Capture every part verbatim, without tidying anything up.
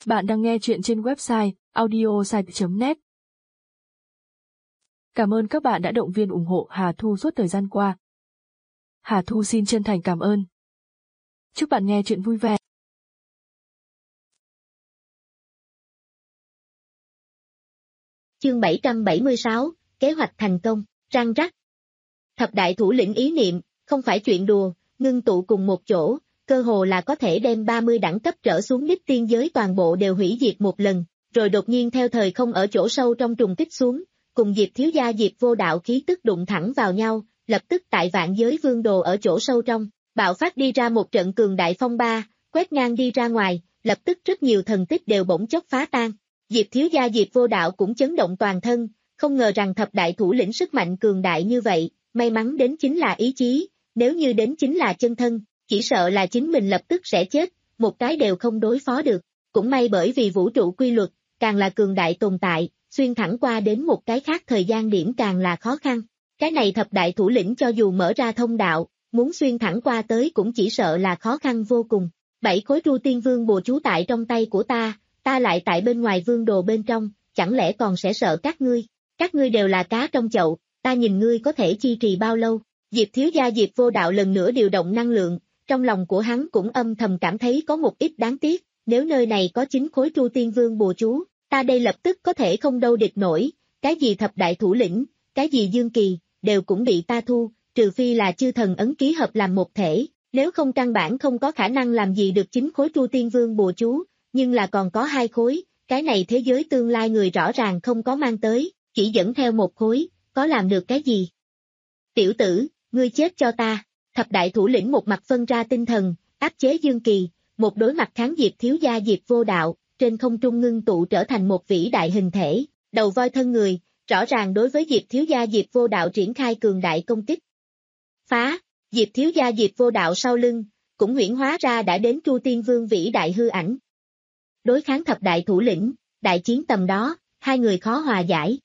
Bạn đang nghe chuyện trên website audiosite chấm net. Cảm ơn các bạn đã động viên ủng hộ Hà Thu suốt thời gian qua. Hà Thu xin chân thành cảm ơn. Chúc bạn nghe chuyện vui vẻ. Chương bảy trăm bảy mươi sáu, kế hoạch thành công, răng rắc. Thập đại thủ lĩnh ý niệm, không phải chuyện đùa, ngưng tụ cùng một chỗ, cơ hồ là có thể đem ba mươi đẳng cấp trở xuống đích tiên giới toàn bộ đều hủy diệt một lần, rồi đột nhiên theo thời không ở chỗ sâu trong trùng kích xuống, cùng Diệp thiếu gia Diệp vô đạo khí tức đụng thẳng vào nhau, lập tức tại vạn giới vương đồ ở chỗ sâu trong, bạo phát đi ra một trận cường đại phong ba, quét ngang đi ra ngoài, lập tức rất nhiều thần tích đều bỗng chốc phá tan. Diệp thiếu gia Diệp vô đạo cũng chấn động toàn thân, không ngờ rằng thập đại thủ lĩnh sức mạnh cường đại như vậy, may mắn đến chính là ý chí, nếu như đến chính là chân thân, chỉ sợ là chính mình lập tức sẽ chết, một cái đều không đối phó được, cũng may bởi vì vũ trụ quy luật, càng là cường đại tồn tại, xuyên thẳng qua đến một cái khác thời gian điểm càng là khó khăn. Cái này thập đại thủ lĩnh cho dù mở ra thông đạo, muốn xuyên thẳng qua tới cũng chỉ sợ là khó khăn vô cùng. Bảy khối Tru Tiên Vương bùa chú tại trong tay của ta, ta lại tại bên ngoài vương đồ bên trong, chẳng lẽ còn sẽ sợ các ngươi? Các ngươi đều là cá trong chậu, ta nhìn ngươi có thể chi trì bao lâu? Diệp thiếu gia Diệp vô đạo lần nữa điều động năng lượng, trong lòng của hắn cũng âm thầm cảm thấy có một ít đáng tiếc, nếu nơi này có chín khối Tru Tiên Vương bùa chú, ta đây lập tức có thể không đâu địch nổi, cái gì thập đại thủ lĩnh, cái gì Dương Kỳ, đều cũng bị ta thu, trừ phi là chư thần ấn ký hợp làm một thể, nếu không căn bản không có khả năng làm gì được chín khối Tru Tiên Vương bùa chú, nhưng là còn có hai khối, cái này thế giới tương lai người rõ ràng không có mang tới, chỉ dẫn theo một khối, có làm được cái gì? Tiểu tử, ngươi chết cho ta. Thập đại thủ lĩnh một mặt phân ra tinh thần, áp chế Dương Kỳ, một đối mặt kháng Diệp thiếu gia Diệp vô đạo, trên không trung ngưng tụ trở thành một vĩ đại hình thể, đầu voi thân người, rõ ràng đối với Diệp thiếu gia Diệp vô đạo triển khai cường đại công kích. Phá, Diệp thiếu gia Diệp vô đạo sau lưng, cũng huyễn hóa ra đã đến Tru Tiên Vương vĩ đại hư ảnh. Đối kháng thập đại thủ lĩnh, đại chiến tầm đó, hai người khó hòa giải.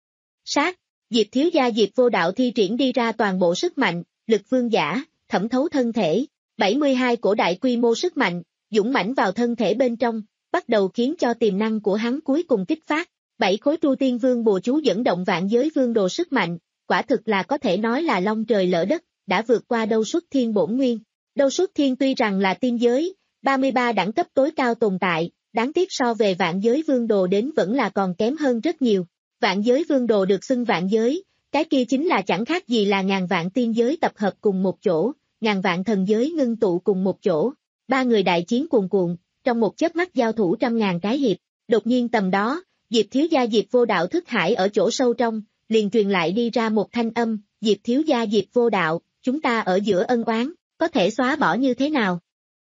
Sát, Diệp thiếu gia Diệp vô đạo thi triển đi ra toàn bộ sức mạnh, lực vương giả, thẩm thấu thân thể, bảy mươi hai cổ đại quy mô sức mạnh, dũng mãnh vào thân thể bên trong, bắt đầu khiến cho tiềm năng của hắn cuối cùng kích phát. Bảy khối Tru Tiên Vương bùa chú dẫn động vạn giới vương đồ sức mạnh, quả thực là có thể nói là long trời lỡ đất, đã vượt qua Đâu Xuất Thiên bổn nguyên. Đâu Xuất Thiên tuy rằng là tiên giới, ba mươi ba đẳng cấp tối cao tồn tại, đáng tiếc so về vạn giới vương đồ đến vẫn là còn kém hơn rất nhiều. Vạn giới vương đồ được xưng vạn giới, cái kia chính là chẳng khác gì là ngàn vạn tiên giới tập hợp cùng một chỗ, ngàn vạn thần giới ngưng tụ cùng một chỗ. Ba người đại chiến cuồn cuộn, trong một chớp mắt giao thủ trăm ngàn cái hiệp. Đột nhiên tầm đó, Diệp thiếu gia Diệp vô đạo thức hải ở chỗ sâu trong, liền truyền lại đi ra một thanh âm, Diệp thiếu gia Diệp vô đạo, chúng ta ở giữa ân oán, có thể xóa bỏ như thế nào?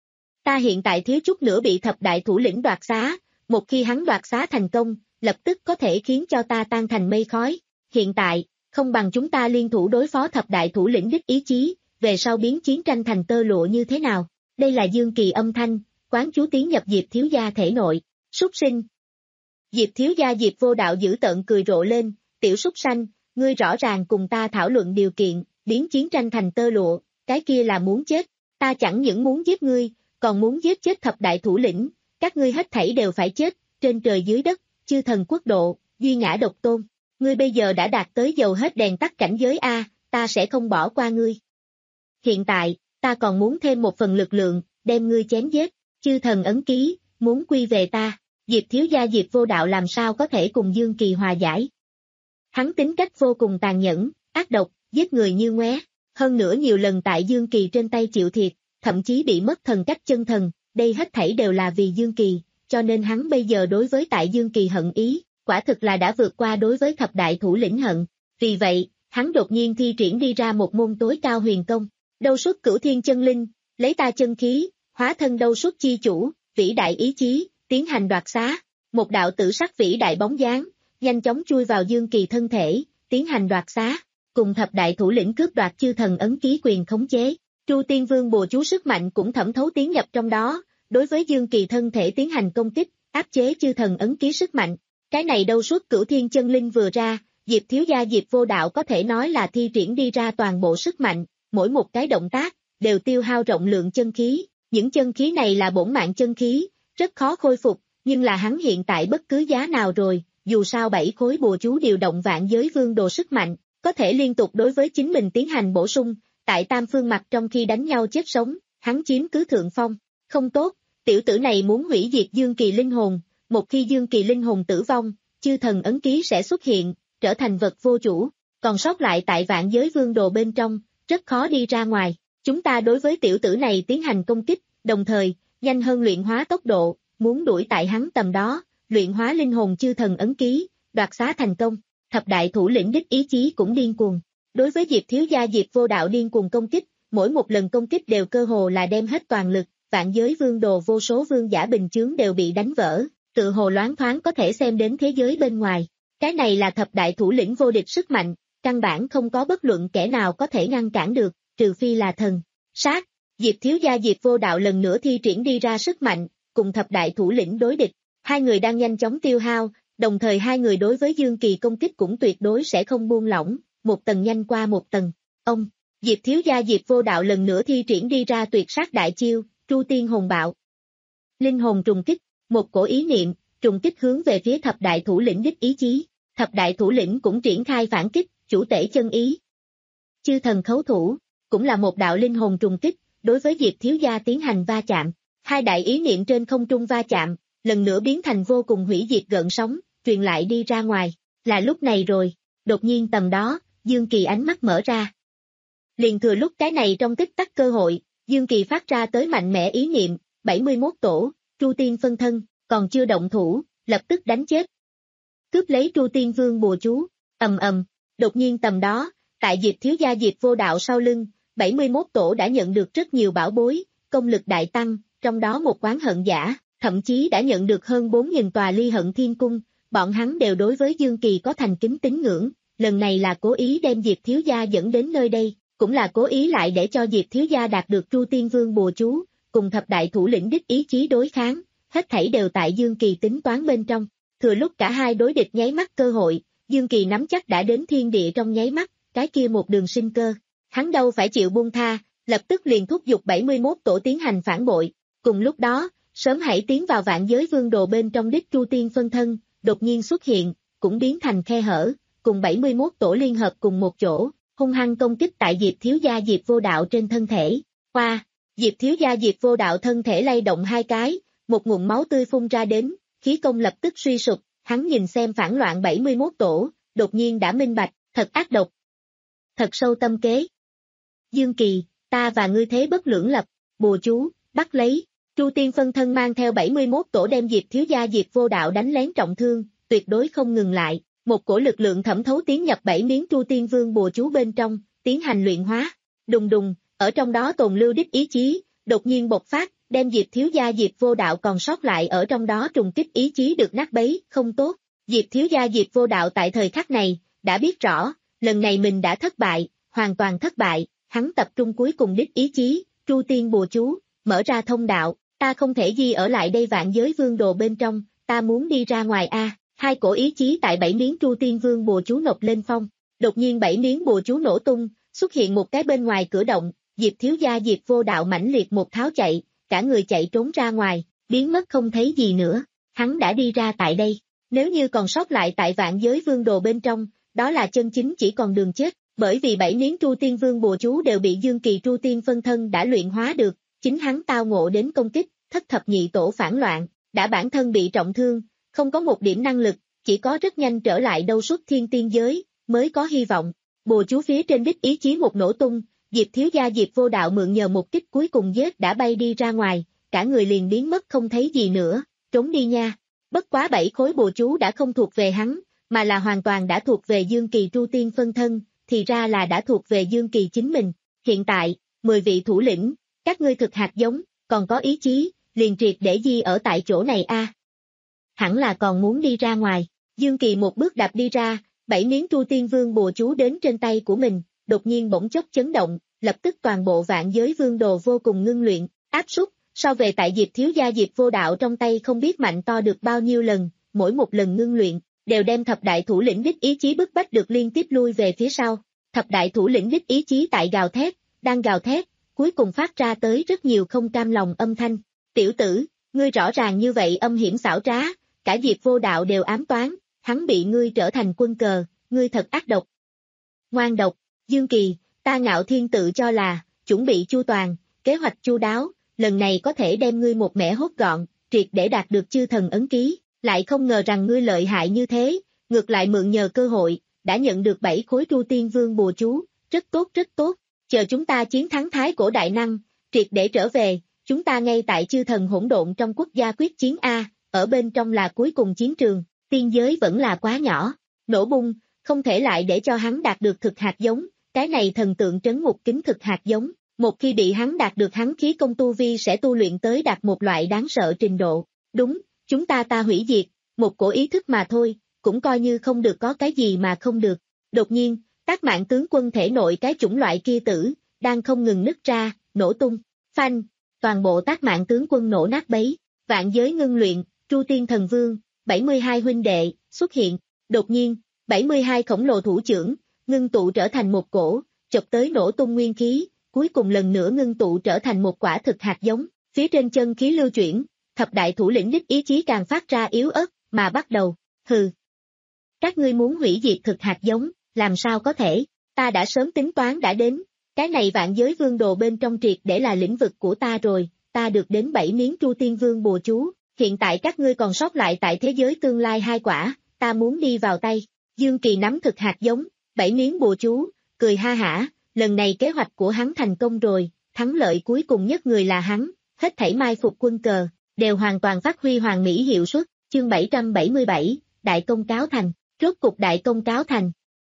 Ta hiện tại thiếu chút nữa bị thập đại thủ lĩnh đoạt xá, một khi hắn đoạt xá thành công, lập tức có thể khiến cho ta tan thành mây khói. Hiện tại, không bằng chúng ta liên thủ đối phó thập đại thủ lĩnh đích ý chí, về sau biến chiến tranh thành tơ lụa như thế nào? Đây là Dương Kỳ âm thanh, quán chú tiến nhập Diệp thiếu gia thể nội. Súc sinh. Diệp thiếu gia Diệp vô đạo dữ tợn cười rộ lên, tiểu súc sanh, ngươi rõ ràng cùng ta thảo luận điều kiện, biến chiến tranh thành tơ lụa, cái kia là muốn chết, ta chẳng những muốn giết ngươi, còn muốn giết chết thập đại thủ lĩnh, các ngươi hết thảy đều phải chết, trên trời dưới đất, chư thần quốc độ, duy ngã độc tôn, ngươi bây giờ đã đạt tới dầu hết đèn tắt cảnh giới A, ta sẽ không bỏ qua ngươi. Hiện tại, ta còn muốn thêm một phần lực lượng, đem ngươi chém giết, chư thần ấn ký, muốn quy về ta. Diệp thiếu gia Diệp vô đạo làm sao có thể cùng Dương Kỳ hòa giải. Hắn tính cách vô cùng tàn nhẫn, ác độc, giết người như ngoé, hơn nữa nhiều lần tại Dương Kỳ trên tay chịu thiệt, thậm chí bị mất thần cách chân thần, đây hết thảy đều là vì Dương Kỳ, cho nên hắn bây giờ đối với tại Dương Kỳ hận ý, quả thực là đã vượt qua đối với thập đại thủ lĩnh hận. Vì vậy, hắn đột nhiên thi triển đi ra một môn tối cao huyền công, Đâu Xuất Cửu Thiên chân linh, lấy ta chân khí, hóa thân Đâu Xuất chi chủ, vĩ đại ý chí, tiến hành đoạt xá, một đạo tử sắc vĩ đại bóng dáng, nhanh chóng chui vào Dương Kỳ thân thể, tiến hành đoạt xá, cùng thập đại thủ lĩnh cướp đoạt chư thần ấn ký quyền khống chế. Tru Tiên Vương bùa chú sức mạnh cũng thẩm thấu tiến nhập trong đó, đối với Dương Kỳ thân thể tiến hành công kích, áp chế chư thần ấn ký sức mạnh. Cái này Đâu Xuất Cửu Thiên chân linh vừa ra, Diệp thiếu gia Diệp vô đạo có thể nói là thi triển đi ra toàn bộ sức mạnh, mỗi một cái động tác đều tiêu hao rộng lượng chân khí, những chân khí này là bổn mạng chân khí, rất khó khôi phục, nhưng là hắn hiện tại bất cứ giá nào rồi, dù sao bảy khối bùa chú điều động vạn giới vương đồ sức mạnh, có thể liên tục đối với chính mình tiến hành bổ sung, tại tam phương mặt trong khi đánh nhau chết sống, hắn chiếm cứ thượng phong, không tốt, tiểu tử này muốn hủy diệt Dương Kỳ linh hồn, một khi Dương Kỳ linh hồn tử vong, chư thần ấn ký sẽ xuất hiện, trở thành vật vô chủ, còn sót lại tại vạn giới vương đồ bên trong, rất khó đi ra ngoài, chúng ta đối với tiểu tử này tiến hành công kích, đồng thời, nhanh hơn luyện hóa tốc độ, muốn đuổi tại hắn tầm đó, luyện hóa linh hồn chư thần ấn ký, đoạt xá thành công, thập đại thủ lĩnh đích ý chí cũng điên cuồng. Đối với Diệp thiếu gia Diệp vô đạo điên cuồng công kích, mỗi một lần công kích đều cơ hồ là đem hết toàn lực, vạn giới vương đồ vô số vương giả bình chướng đều bị đánh vỡ, tự hồ loáng thoáng có thể xem đến thế giới bên ngoài. Cái này là thập đại thủ lĩnh vô địch sức mạnh, căn bản không có bất luận kẻ nào có thể ngăn cản được, trừ phi là thần. Sát, Diệp thiếu gia Diệp vô đạo lần nữa thi triển đi ra sức mạnh, cùng thập đại thủ lĩnh đối địch, hai người đang nhanh chóng tiêu hao, đồng thời hai người đối với Dương Kỳ công kích cũng tuyệt đối sẽ không buông lỏng, một tầng nhanh qua một tầng. Ông, Diệp thiếu gia Diệp vô đạo lần nữa thi triển đi ra tuyệt sát đại chiêu, Tru Tiên hồn bạo. Linh hồn trùng kích, một cổ ý niệm, trùng kích hướng về phía thập đại thủ lĩnh đích ý chí, thập đại thủ lĩnh cũng triển khai phản kích, chủ tể chân ý. Chư thần khấu thủ, cũng là một đạo linh hồn trùng kích, đối với Diệp thiếu gia tiến hành va chạm, hai đại ý niệm trên không trung va chạm, lần nữa biến thành vô cùng hủy diệt gợn sóng, truyền lại đi ra ngoài, là lúc này rồi, đột nhiên tầm đó, Dương Kỳ ánh mắt mở ra. Liền thừa lúc cái này trong tích tắc cơ hội, Dương Kỳ phát ra tới mạnh mẽ ý niệm, bảy mươi mốt tổ, Tru Tiên phân thân, còn chưa động thủ, lập tức đánh chết. Cướp lấy Tru Tiên vương bùa chú, ầm ầm, đột nhiên tầm đó, tại Diệp thiếu gia Diệp vô đạo sau lưng, bảy mươi mốt tổ đã nhận được rất nhiều bảo bối, công lực đại tăng, trong đó một quán hận giả, thậm chí đã nhận được hơn bốn nghìn tòa ly hận thiên cung, bọn hắn đều đối với Dương Kỳ có thành kính tín ngưỡng, lần này là cố ý đem Diệp thiếu gia dẫn đến nơi đây, cũng là cố ý lại để cho Diệp thiếu gia đạt được Tru Tiên vương bùa chú, cùng thập đại thủ lĩnh đích ý chí đối kháng, hết thảy đều tại Dương Kỳ tính toán bên trong, thừa lúc cả hai đối địch nháy mắt cơ hội, Dương Kỳ nắm chắc đã đến thiên địa trong nháy mắt, cái kia một đường sinh cơ, hắn đâu phải chịu buông tha, lập tức liền thúc giục bảy mươi mốt tổ tiến hành phản bội, cùng lúc đó, sớm hãy tiến vào vạn giới vương đồ bên trong đích Tru Tiên phân thân, đột nhiên xuất hiện, cũng biến thành khe hở, cùng bảy mươi mốt tổ liên hợp cùng một chỗ, hung hăng công kích tại Diệp thiếu gia Diệp vô đạo trên thân thể, qua, Diệp thiếu gia Diệp vô đạo thân thể lay động hai cái, một nguồn máu tươi phun ra đến, khí công lập tức suy sụp, hắn nhìn xem phản loạn bảy mươi mốt tổ, đột nhiên đã minh bạch, thật ác độc, thật sâu tâm kế. Dương Kỳ, ta và ngươi thế bất lưỡng lập, bùa chú, bắt lấy, Tru Tiên phân thân mang theo bảy mươi mốt tổ đem Diệp thiếu gia Diệp vô đạo đánh lén trọng thương, tuyệt đối không ngừng lại, một cổ lực lượng thẩm thấu tiến nhập bảy miếng Tru Tiên vương bùa chú bên trong, tiến hành luyện hóa, đùng đùng, ở trong đó tồn lưu đích ý chí, đột nhiên bộc phát, đem Diệp thiếu gia Diệp vô đạo còn sót lại ở trong đó trùng kích ý chí được nát bấy, không tốt, Diệp thiếu gia Diệp vô đạo tại thời khắc này, đã biết rõ, lần này mình đã thất bại, hoàn toàn thất bại, hắn tập trung cuối cùng đích ý chí, Tru Tiên bùa chú, mở ra thông đạo, ta không thể di ở lại đây vạn giới vương đồ bên trong, ta muốn đi ra ngoài a. Hai cổ ý chí tại bảy miếng Tru Tiên vương bùa chú nộp lên phong, đột nhiên bảy miếng bùa chú nổ tung, xuất hiện một cái bên ngoài cửa động, Diệp thiếu gia Diệp vô đạo mãnh liệt một tháo chạy, cả người chạy trốn ra ngoài, biến mất không thấy gì nữa, hắn đã đi ra tại đây, nếu như còn sót lại tại vạn giới vương đồ bên trong, đó là chân chính chỉ còn đường chết, bởi vì bảy miếng Tru Tiên vương bùa chú đều bị Dương Kỳ Tru Tiên phân thân đã luyện hóa được, chính hắn tao ngộ đến công kích, thất thập nhị tổ phản loạn, đã bản thân bị trọng thương, không có một điểm năng lực, chỉ có rất nhanh trở lại đâu xuất thiên tiên giới, mới có hy vọng. Bùa chú phía trên đích ý chí một nổ tung, Diệp thiếu gia Diệp vô đạo mượn nhờ một kích cuối cùng giết đã bay đi ra ngoài, cả người liền biến mất không thấy gì nữa, trốn đi nha. Bất quá bảy khối bùa chú đã không thuộc về hắn, mà là hoàn toàn đã thuộc về Dương Kỳ Tru Tiên phân thân, thì ra là đã thuộc về Dương Kỳ chính mình. Hiện tại, mười vị thủ lĩnh, các ngươi thực hạt giống, còn có ý chí, liền triệt để di ở tại chỗ này a. Hẳn là còn muốn đi ra ngoài, Dương Kỳ một bước đạp đi ra, bảy miếng Tru Tiên vương bùa chú đến trên tay của mình, đột nhiên bỗng chốc chấn động, lập tức toàn bộ vạn giới vương đồ vô cùng ngưng luyện, áp súc, so về tại Diệp thiếu gia Diệp vô đạo trong tay không biết mạnh to được bao nhiêu lần, mỗi một lần ngưng luyện, đều đem thập đại thủ lĩnh đích ý chí bức bách được liên tiếp lui về phía sau, thập đại thủ lĩnh đích ý chí tại gào thét, đang gào thét, cuối cùng phát ra tới rất nhiều không cam lòng âm thanh, tiểu tử, Ngươi rõ ràng như vậy âm hiểm xảo trá, cả Diệp Vô Đạo đều ám toán, hắn bị ngươi trở thành quân cờ, ngươi thật ác độc. Ngoan độc, Dương Kỳ, ta Ngạo Thiên tự cho là, chuẩn bị chu toàn, kế hoạch chu đáo, lần này có thể đem ngươi một mẻ hốt gọn, triệt để đạt được chư thần ấn ký, lại không ngờ rằng ngươi lợi hại như thế, ngược lại mượn nhờ cơ hội, đã nhận được bảy khối Tru Tiên Vương bùa chú, rất tốt rất tốt, chờ chúng ta chiến thắng Thái Cổ Đại Năng, triệt để trở về, chúng ta ngay tại chư thần hỗn độn trong quốc gia quyết chiến A, ở bên trong là cuối cùng chiến trường, tiên giới vẫn là quá nhỏ, nổ bung, không thể lại để cho hắn đạt được thực hạt giống, cái này thần tượng trấn ngục kính thực hạt giống, một khi bị hắn đạt được hắn khí công tu vi sẽ tu luyện tới đạt một loại đáng sợ trình độ, đúng, chúng ta ta hủy diệt, một cổ ý thức mà thôi, cũng coi như không được có cái gì mà không được, đột nhiên, Tác Mạng tướng quân thể nội cái chủng loại kia tử, đang không ngừng nứt ra, nổ tung, phanh, toàn bộ Tác Mạng tướng quân nổ nát bấy, vạn giới ngưng luyện, Tru Tiên Thần Vương, bảy mươi hai huynh đệ, xuất hiện, đột nhiên, bảy mươi hai khổng lồ thủ trưởng, ngưng tụ trở thành một cổ, chụp tới nổ tung nguyên khí, cuối cùng lần nữa ngưng tụ trở thành một quả thực hạt giống, phía trên chân khí lưu chuyển, thập đại thủ lĩnh đích ý chí càng phát ra yếu ớt, mà bắt đầu, hừ. Các ngươi muốn hủy diệt thực hạt giống, làm sao có thể, ta đã sớm tính toán đã đến, cái này vạn giới vương đồ bên trong triệt để là lĩnh vực của ta rồi, ta được đến bảy miếng Tru Tiên Vương bùa chú, hiện tại các ngươi còn sót lại tại thế giới tương lai hai quả, ta muốn đi vào tay, Dương Kỳ nắm thực hạt giống, bảy miếng bùa chú, cười ha hả, lần này kế hoạch của hắn thành công rồi, thắng lợi cuối cùng nhất người là hắn, hết thảy mai phục quân cờ, đều hoàn toàn phát huy hoàn mỹ hiệu suất, chương bảy trăm bảy mươi bảy, Đại Công cáo thành, rốt cục Đại Công cáo thành.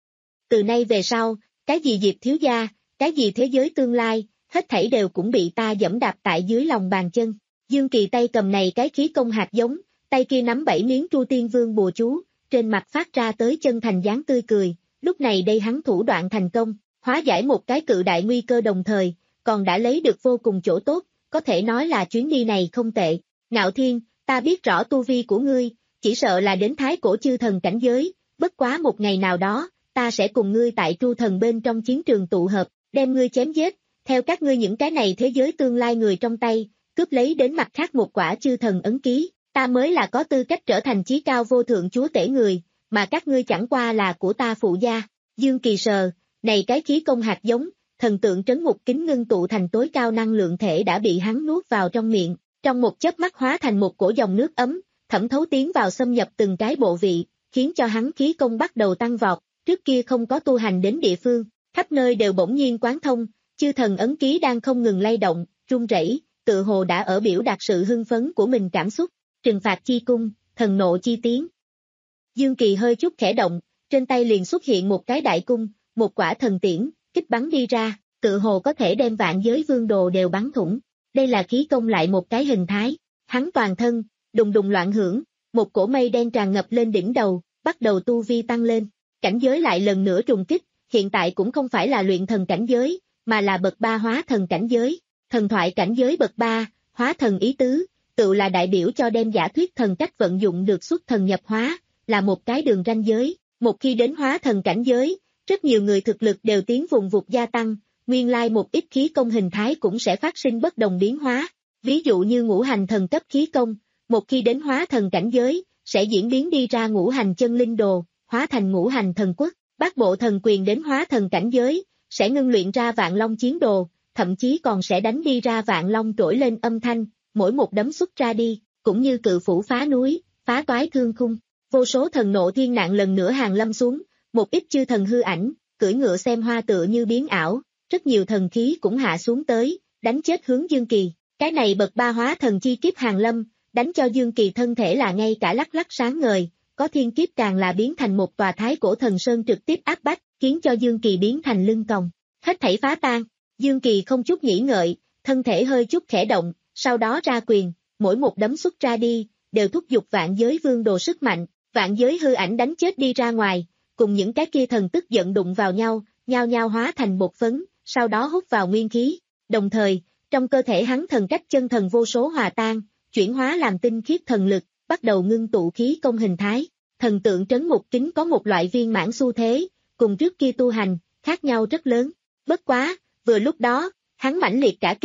Từ nay về sau, cái gì Diệp thiếu gia, cái gì thế giới tương lai, hết thảy đều cũng bị ta dẫm đạp tại dưới lòng bàn chân. Dương Kỳ tay cầm này cái khí công hạt giống, tay kia nắm bảy miếng Tru Tiên Vương bùa chú, trên mặt phát ra tới chân thành dáng tươi cười, lúc này đây hắn thủ đoạn thành công, hóa giải một cái cự đại nguy cơ đồng thời, còn đã lấy được vô cùng chỗ tốt, có thể nói là chuyến đi này không tệ. Ngạo Thiên, ta biết rõ tu vi của ngươi, chỉ sợ là đến Thái Cổ chư thần cảnh giới, bất quá một ngày nào đó, ta sẽ cùng ngươi tại Tru Thần bên trong chiến trường tụ hợp, đem ngươi chém giết, theo các ngươi những cái này thế giới tương lai người trong tay, cướp lấy đến mặt khác một quả chư thần ấn ký, ta mới là có tư cách trở thành chí cao vô thượng chúa tể người, mà các ngươi chẳng qua là của ta phụ gia. Dương Kỳ sờ, này cái khí công hạt giống, thần tượng trấn ngục kính ngưng tụ thành tối cao năng lượng thể đã bị hắn nuốt vào trong miệng, trong một chớp mắt hóa thành một cổ dòng nước ấm, thẩm thấu tiến vào xâm nhập từng cái bộ vị, khiến cho hắn khí công bắt đầu tăng vọt, trước kia không có tu hành đến địa phương, khắp nơi đều bỗng nhiên quán thông, chư thần ấn ký đang không ngừng lay động, rung rẩy, tự hồ đã ở biểu đạt sự hưng phấn của mình cảm xúc, trừng phạt chi cung, thần nộ chi tiếng. Dương Kỳ hơi chút khẽ động, trên tay liền xuất hiện một cái đại cung, một quả thần tiễn, kích bắn đi ra, tự hồ có thể đem vạn giới vương đồ đều bắn thủng. Đây là khí công lại một cái hình thái, hắn toàn thân, đùng đùng loạn hưởng, một cổ mây đen tràn ngập lên đỉnh đầu, bắt đầu tu vi tăng lên, cảnh giới lại lần nữa trùng kích, hiện tại cũng không phải là luyện thần cảnh giới, mà là bậc ba hóa thần cảnh giới, thần thoại cảnh giới bậc ba, hóa thần ý tứ, tự là đại biểu cho đem giả thuyết thần cách vận dụng được xuất thần nhập hóa, là một cái đường ranh giới, một khi đến hóa thần cảnh giới, rất nhiều người thực lực đều tiến vùng vụt gia tăng, nguyên lai một ít khí công hình thái cũng sẽ phát sinh bất đồng biến hóa, ví dụ như ngũ hành thần cấp khí công, một khi đến hóa thần cảnh giới, sẽ diễn biến đi ra ngũ hành chân linh đồ, hóa thành ngũ hành thần quốc, bát bộ thần quyền đến hóa thần cảnh giới, sẽ ngưng luyện ra vạn long chiến đồ, thậm chí còn sẽ đánh đi ra vạn long trỗi lên âm thanh, mỗi một đấm xuất ra đi, cũng như cự phủ phá núi, phá toái thương khung, vô số thần nộ thiên nạn lần nữa hàng lâm xuống, một ít chư thần hư ảnh, cưỡi ngựa xem hoa tựa như biến ảo, rất nhiều thần khí cũng hạ xuống tới, đánh chết hướng Dương Kỳ, cái này bậc ba hóa thần chi kiếp hàng lâm, đánh cho Dương Kỳ thân thể là ngay cả lắc lắc sáng ngời, có thiên kiếp càng là biến thành một tòa thái cổ thần sơn trực tiếp áp bách, khiến cho Dương Kỳ biến thành lưng còng, hết thảy phá tan, Dương Kỳ không chút nghĩ ngợi, thân thể hơi chút khẽ động, sau đó ra quyền, mỗi một đấm xuất ra đi, đều thúc giục vạn giới vương đồ sức mạnh, vạn giới hư ảnh đánh chết đi ra ngoài, cùng những cái kia thần tức giận đụng vào nhau, nhao nhao hóa thành bột phấn, sau đó hút vào nguyên khí, đồng thời, trong cơ thể hắn thần cách chân thần vô số hòa tan, chuyển hóa làm tinh khiết thần lực, bắt đầu ngưng tụ khí công hình thái, thần tượng trấn ngục kính có một loại viên mãn xu thế, cùng trước kia tu hành, khác nhau rất lớn, bất quá, vừa lúc đó, hắn mãnh liệt cả kinh,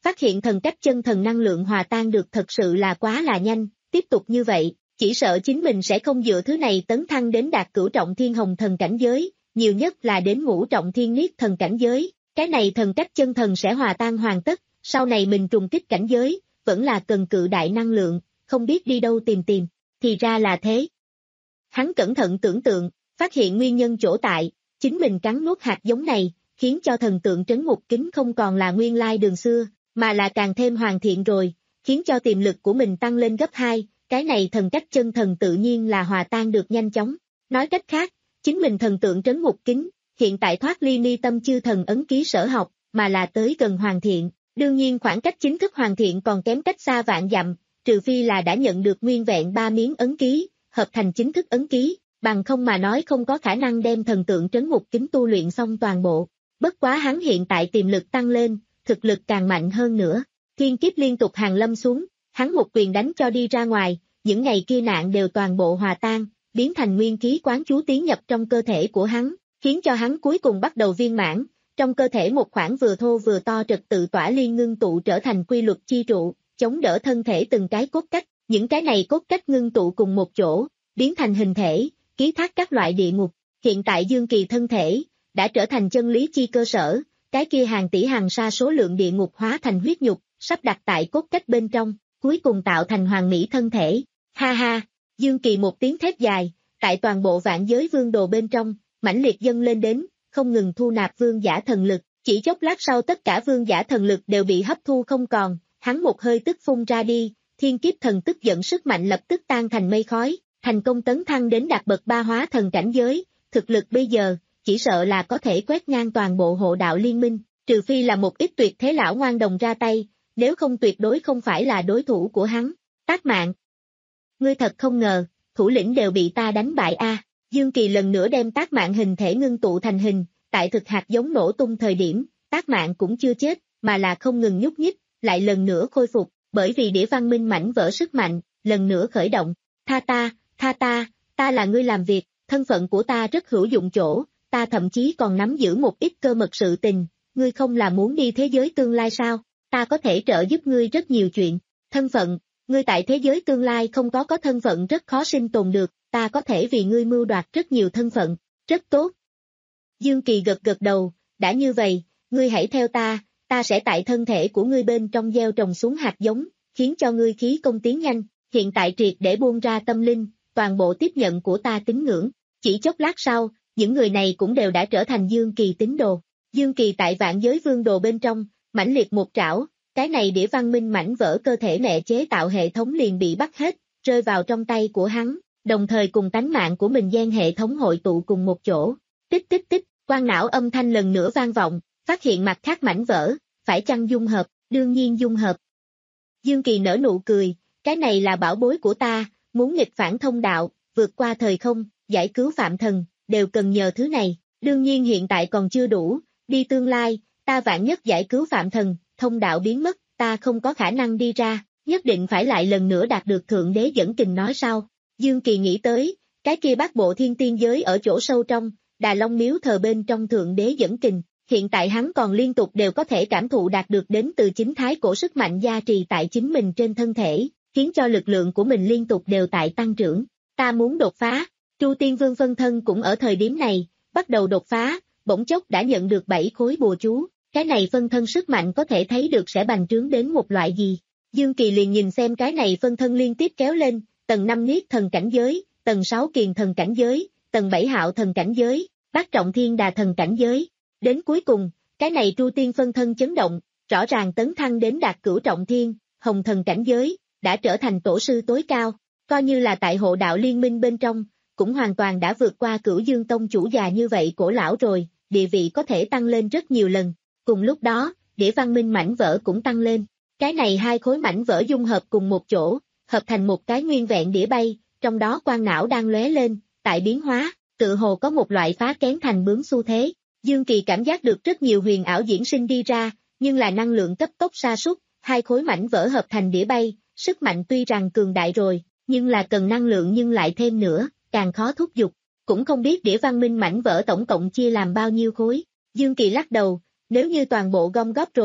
phát hiện thần cách chân thần năng lượng hòa tan được thật sự là quá là nhanh, tiếp tục như vậy, chỉ sợ chính mình sẽ không dựa thứ này tấn thăng đến đạt cửu trọng thiên hồng thần cảnh giới, nhiều nhất là đến ngũ trọng thiên niết thần cảnh giới, cái này thần cách chân thần sẽ hòa tan hoàn tất, sau này mình trùng kích cảnh giới, vẫn là cần cự đại năng lượng, không biết đi đâu tìm tìm, thì ra là thế. Hắn cẩn thận tưởng tượng, phát hiện nguyên nhân chỗ tại, chính mình cắn nuốt hạt giống này, khiến cho thần tượng trấn ngục kính không còn là nguyên lai đường xưa, mà là càng thêm hoàn thiện rồi, khiến cho tiềm lực của mình tăng lên gấp hai, cái này thần cách chân thần tự nhiên là hòa tan được nhanh chóng. Nói cách khác, chính mình thần tượng trấn ngục kính, hiện tại thoát ly ni tâm chư thần ấn ký sở học, mà là tới gần hoàn thiện, đương nhiên khoảng cách chính thức hoàn thiện còn kém cách xa vạn dặm, trừ phi là đã nhận được nguyên vẹn ba miếng ấn ký, hợp thành chính thức ấn ký, bằng không mà nói không có khả năng đem thần tượng trấn ngục kính tu luyện xong toàn bộ. Bất quá hắn hiện tại tiềm lực tăng lên, thực lực càng mạnh hơn nữa, thiên kiếp liên tục hàng lâm xuống, hắn một quyền đánh cho đi ra ngoài, những ngày kia nạn đều toàn bộ hòa tan, biến thành nguyên khí quán chú tiến nhập trong cơ thể của hắn, khiến cho hắn cuối cùng bắt đầu viên mãn, trong cơ thể một khoảng vừa thô vừa to trật tự tỏa liên ngưng tụ trở thành quy luật chi trụ, chống đỡ thân thể từng cái cốt cách, những cái này cốt cách ngưng tụ cùng một chỗ, biến thành hình thể, ký thác các loại địa ngục, hiện tại Dương Kỳ thân thể, đã trở thành chân lý chi cơ sở, cái kia hàng tỷ hàng sa số lượng địa ngục hóa thành huyết nhục, sắp đặt tại cốt cách bên trong, cuối cùng tạo thành hoàn mỹ thân thể. Ha ha, Dương Kỳ một tiếng thét dài, tại toàn bộ vạn giới vương đồ bên trong, mãnh liệt dâng lên đến, không ngừng thu nạp vương giả thần lực, chỉ chốc lát sau tất cả vương giả thần lực đều bị hấp thu không còn, hắn một hơi tức phun ra đi, thiên kiếp thần tức giận sức mạnh lập tức tan thành mây khói, thành công tấn thăng đến đạt bậc ba hóa thần cảnh giới, thực lực bây giờ, chỉ sợ là có thể quét ngang toàn bộ hộ đạo liên minh, trừ phi là một ít tuyệt thế lão ngoan đồng ra tay, nếu không tuyệt đối không phải là đối thủ của hắn. Tác Mạng, ngươi thật không ngờ, thủ lĩnh đều bị ta đánh bại a. Dương Kỳ lần nữa đem Tác Mạng hình thể ngưng tụ thành hình, tại thực hạt giống nổ tung thời điểm, Tác Mạng cũng chưa chết, mà là không ngừng nhúc nhích, lại lần nữa khôi phục, bởi vì đĩa văn minh mảnh vỡ sức mạnh, lần nữa khởi động. Tha ta, tha ta, ta là ngươi làm việc, thân phận của ta rất hữu dụng chỗ, ta thậm chí còn nắm giữ một ít cơ mật sự tình, ngươi không là muốn đi thế giới tương lai sao, ta có thể trợ giúp ngươi rất nhiều chuyện. Thân phận, ngươi tại thế giới tương lai không có có thân phận rất khó sinh tồn được, ta có thể vì ngươi mưu đoạt rất nhiều thân phận, rất tốt. Dương Kỳ gật gật đầu, đã như vậy, ngươi hãy theo ta, ta sẽ tại thân thể của ngươi bên trong gieo trồng xuống hạt giống, khiến cho ngươi khí công tiến nhanh, hiện tại triệt để buông ra tâm linh, toàn bộ tiếp nhận của ta tín ngưỡng, chỉ chốc lát sau, những người này cũng đều đã trở thành Dương Kỳ tín đồ. Dương Kỳ tại vạn giới vương đồ bên trong, mãnh liệt một trảo, cái này đĩa văn minh mảnh vỡ cơ thể mẹ chế tạo hệ thống liền bị bắt hết, rơi vào trong tay của hắn, đồng thời cùng tánh mạng của mình gen hệ thống hội tụ cùng một chỗ. Tích tích tích, quang não âm thanh lần nữa vang vọng, phát hiện mặt khác mảnh vỡ, phải chăng dung hợp, đương nhiên dung hợp. Dương Kỳ nở nụ cười, cái này là bảo bối của ta, muốn nghịch phản thông đạo, vượt qua thời không, giải cứu phạm thần, đều cần nhờ thứ này, đương nhiên hiện tại còn chưa đủ, đi tương lai, ta vạn nhất giải cứu phạm thần, thông đạo biến mất, ta không có khả năng đi ra, nhất định phải lại lần nữa đạt được Thượng Đế dẫn kình nói sau. Dương Kỳ nghĩ tới, cái kia bát bộ thiên tiên giới ở chỗ sâu trong, Đà Long miếu thờ bên trong Thượng Đế dẫn kình, hiện tại hắn còn liên tục đều có thể cảm thụ đạt được đến từ chính thái cổ sức mạnh gia trì tại chính mình trên thân thể, khiến cho lực lượng của mình liên tục đều tại tăng trưởng. Ta muốn đột phá, Chu Tiên Vương phân thân cũng ở thời điểm này, bắt đầu đột phá, bỗng chốc đã nhận được bảy khối bùa chú, cái này phân thân sức mạnh có thể thấy được sẽ bành trướng đến một loại gì. Dương Kỳ liền nhìn xem cái này phân thân liên tiếp kéo lên, tầng năm niết thần cảnh giới, tầng sáu kiền thần cảnh giới, tầng bảy hạo thần cảnh giới, bát trọng thiên đà thần cảnh giới. Đến cuối cùng, cái này Chu Tiên phân thân chấn động, rõ ràng tấn thăng đến đạt cửu trọng thiên, hồng thần cảnh giới, đã trở thành tổ sư tối cao, coi như là tại hộ đạo liên minh bên trong, cũng hoàn toàn đã vượt qua Cửu Dương Tông chủ già như vậy cổ lão rồi, địa vị có thể tăng lên rất nhiều lần. Cùng lúc đó, đĩa văn minh mảnh vỡ cũng tăng lên, cái này hai khối mảnh vỡ dung hợp cùng một chỗ, hợp thành một cái nguyên vẹn đĩa bay, trong đó quang não đang lóe lên, tại biến hóa, tự hồ có một loại phá kén thành bướm xu thế. Dương Kỳ cảm giác được rất nhiều huyền ảo diễn sinh đi ra, nhưng là năng lượng cấp tốc sa sút, hai khối mảnh vỡ hợp thành đĩa bay, sức mạnh tuy rằng cường đại rồi, nhưng là cần năng lượng nhưng lại thêm nữa, càng khó thúc giục, cũng không biết đĩa văn minh mảnh vỡ tổng cộng chia làm bao nhiêu khối. Dương Kỳ lắc đầu, nếu như toàn bộ gom góp rồi,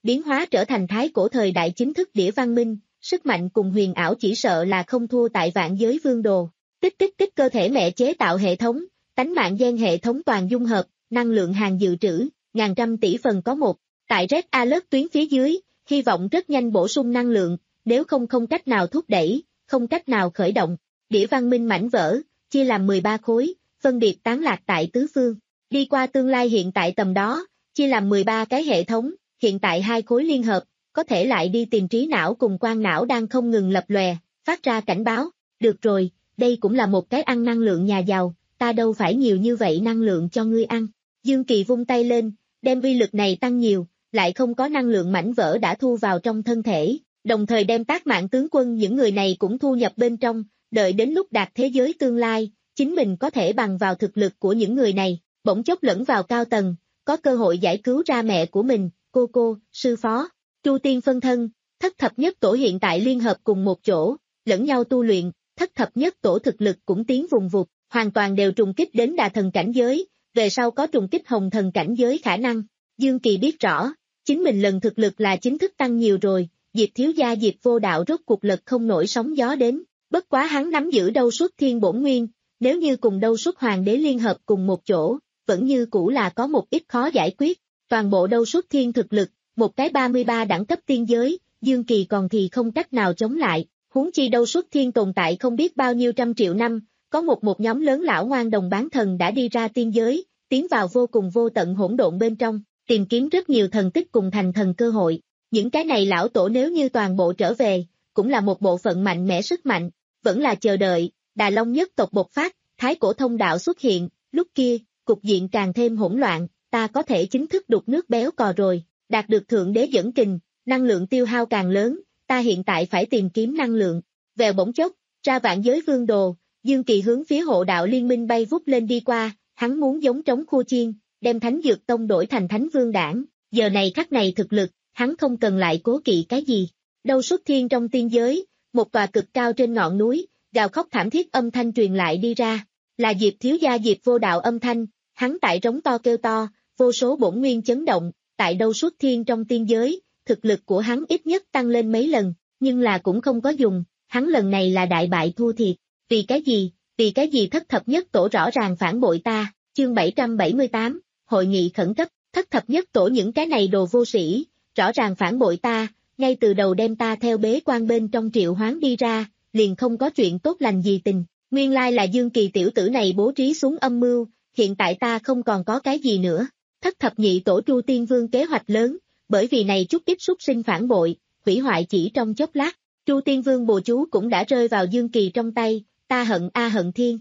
biến hóa trở thành thái cổ thời đại chính thức đĩa văn minh, sức mạnh cùng huyền ảo chỉ sợ là không thua tại vạn giới vương đồ. Tích tích tích cơ thể mẹ chế tạo hệ thống, tánh mạng gen hệ thống toàn dung hợp, năng lượng hàng dự trữ, ngàn trăm tỷ phần có một. Tại Red Alert tuyến phía dưới, hy vọng rất nhanh bổ sung năng lượng, nếu không không cách nào thúc đẩy, không cách nào khởi động. Đĩa văn minh mảnh vỡ, chia làm mười ba khối, phân biệt tán lạc tại tứ phương. Đi qua tương lai hiện tại tầm đó, chia làm mười ba cái hệ thống, hiện tại hai khối liên hợp, có thể lại đi tìm trí não cùng quang não đang không ngừng lập lòe, phát ra cảnh báo. Được rồi, đây cũng là một cái ăn năng lượng nhà giàu, ta đâu phải nhiều như vậy năng lượng cho ngươi ăn. Dương Kỳ vung tay lên, đem uy lực này tăng nhiều, lại không có năng lượng mảnh vỡ đã thu vào trong thân thể, đồng thời đem Tác Mạng tướng quân những người này cũng thu nhập bên trong, đợi đến lúc đạt thế giới tương lai, chính mình có thể bằng vào thực lực của những người này, bỗng chốc lẫn vào cao tầng, có cơ hội giải cứu ra mẹ của mình, cô cô, sư phó. Chu Tiên phân thân, thất thập nhất tổ hiện tại liên hợp cùng một chỗ, lẫn nhau tu luyện, thất thập nhất tổ thực lực cũng tiến vùng vụt, hoàn toàn đều trùng kích đến đà thần cảnh giới, về sau có trùng kích hồng thần cảnh giới khả năng. Dương Kỳ biết rõ, chính mình lần thực lực là chính thức tăng nhiều rồi, Diệp thiếu gia Diệp Vô Đạo rốt cuộc lật không nổi sóng gió đến, bất quá hắn nắm giữ Đâu Xuất Thiên bổn nguyên, nếu như cùng Đâu Xuất Hoàng đế liên hợp cùng một chỗ, vẫn như cũ là có một ít khó giải quyết, toàn bộ Đâu Xuất Thiên thực lực, một cái ba mươi ba đẳng cấp tiên giới, Dương Kỳ còn thì không cách nào chống lại, huống chi Đâu Xuất Thiên tồn tại không biết bao nhiêu trăm triệu năm, có một một nhóm lớn lão ngoan đồng bán thần đã đi ra tiên giới, tiến vào vô cùng vô tận hỗn độn bên trong, tìm kiếm rất nhiều thần tích cùng thành thần cơ hội. Những cái này lão tổ nếu như toàn bộ trở về, cũng là một bộ phận mạnh mẽ sức mạnh, vẫn là chờ đợi, Đà Long nhất tộc bộc phát, Thái Cổ Thông Đạo xuất hiện, lúc kia, cục diện càng thêm hỗn loạn, ta có thể chính thức đục nước béo cò rồi, đạt được thượng đế dẫn kình, năng lượng tiêu hao càng lớn, ta hiện tại phải tìm kiếm năng lượng. Vèo bỗng chốc, ra vạn giới vương đồ, Dương Kỳ hướng phía hộ đạo liên minh bay vút lên đi qua, hắn muốn giống trống khua chiên, đem Thánh Dược Tông đổi thành Thánh Vương Đảng, giờ này khắc này thực lực, hắn không cần lại cố kỵ cái gì. Đâu Xuất Thiên trong tiên giới, một tòa cực cao trên ngọn núi, gào khóc thảm thiết âm thanh truyền lại đi ra, là Diệp thiếu gia Diệp Vô Đạo âm thanh, hắn tại trống to kêu to, vô số bổn nguyên chấn động, tại Đâu Xuất Thiên trong tiên giới, thực lực của hắn ít nhất tăng lên mấy lần, nhưng là cũng không có dùng, hắn lần này là đại bại thua thiệt, vì cái gì, vì cái gì thất thập nhất tổ rõ ràng phản bội ta, chương bảy trăm bảy mươi tám, hội nghị khẩn cấp, thất thập nhất tổ những cái này đồ vô sĩ, rõ ràng phản bội ta, ngay từ đầu đem ta theo bế quan bên trong triệu hoán đi ra, liền không có chuyện tốt lành gì tình, nguyên lai là Dương Kỳ tiểu tử này bố trí xuống âm mưu, hiện tại ta không còn có cái gì nữa, thất thập nhị tổ Chu Tiên Vương kế hoạch lớn, bởi vì này chút ít súc sinh phản bội, hủy hoại chỉ trong chốc lát, Chu Tiên Vương bồ chú cũng đã rơi vào Dương Kỳ trong tay, ta hận a hận thiên,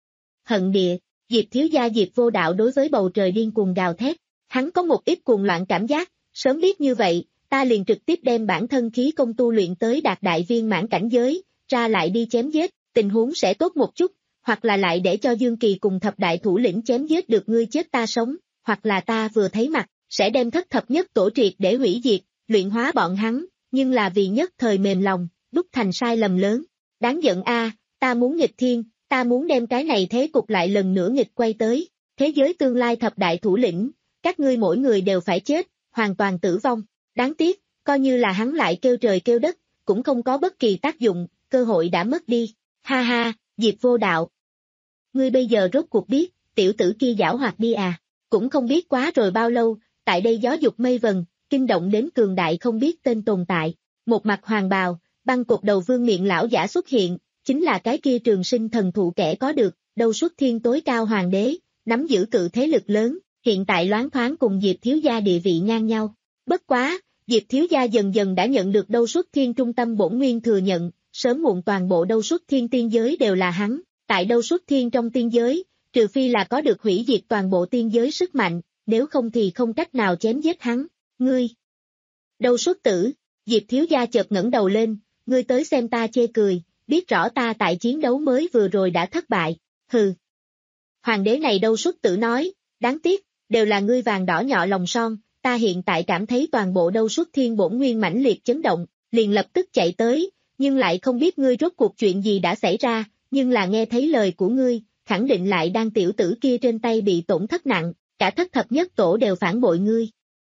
hận địa. Diệp thiếu gia Diệp Vô Đạo đối với bầu trời điên cuồng gào thét, hắn có một ít cuồng loạn cảm giác, sớm biết như vậy, ta liền trực tiếp đem bản thân khí công tu luyện tới đạt đại viên mãn cảnh giới, ra lại đi chém giết, tình huống sẽ tốt một chút, hoặc là lại để cho Dương Kỳ cùng thập đại thủ lĩnh chém giết được ngươi chết ta sống, hoặc là ta vừa thấy mặt, sẽ đem thất thập nhất tổ triệt để hủy diệt, luyện hóa bọn hắn, nhưng là vì nhất thời mềm lòng, đúc thành sai lầm lớn, đáng giận a, ta muốn nghịch thiên. Ta muốn đem cái này thế cục lại lần nữa nghịch quay tới, thế giới tương lai thập đại thủ lĩnh, các ngươi mỗi người đều phải chết, hoàn toàn tử vong, đáng tiếc, coi như là hắn lại kêu trời kêu đất, cũng không có bất kỳ tác dụng, cơ hội đã mất đi, ha ha, Diệp Vô Đạo. Ngươi bây giờ rốt cuộc biết, tiểu tử kia giảo hoạt đi à, cũng không biết quá rồi bao lâu, tại đây gió dục mây vần, kinh động đến cường đại không biết tên tồn tại, một mặt hoàng bào, băng cột đầu vương miệng lão giả xuất hiện, chính là cái kia trường sinh thần thụ kẻ có được, Đâu Xuất Thiên tối cao hoàng đế, nắm giữ cự thế lực lớn, hiện tại loáng thoáng cùng Diệp thiếu gia địa vị ngang nhau. Bất quá, Diệp thiếu gia dần dần đã nhận được Đâu Xuất Thiên trung tâm bổn nguyên thừa nhận, sớm muộn toàn bộ Đâu Xuất Thiên tiên giới đều là hắn, tại Đâu Xuất Thiên trong tiên giới, trừ phi là có được hủy diệt toàn bộ tiên giới sức mạnh, nếu không thì không cách nào chém giết hắn. Ngươi! Đâu Xuất tử! Diệp thiếu gia chợt ngẩng đầu lên, ngươi tới xem ta chê cười. Biết rõ ta tại chiến đấu mới vừa rồi đã thất bại, hừ. Hoàng đế này Đâu Xuất tử nói, đáng tiếc, đều là ngươi vàng đỏ nhọ lòng son, ta hiện tại cảm thấy toàn bộ Đâu Xuất Thiên bổn nguyên mãnh liệt chấn động, liền lập tức chạy tới, nhưng lại không biết ngươi rốt cuộc chuyện gì đã xảy ra, nhưng là nghe thấy lời của ngươi, khẳng định lại đang tiểu tử kia trên tay bị tổn thất nặng, cả thất thập nhất tổ đều phản bội ngươi.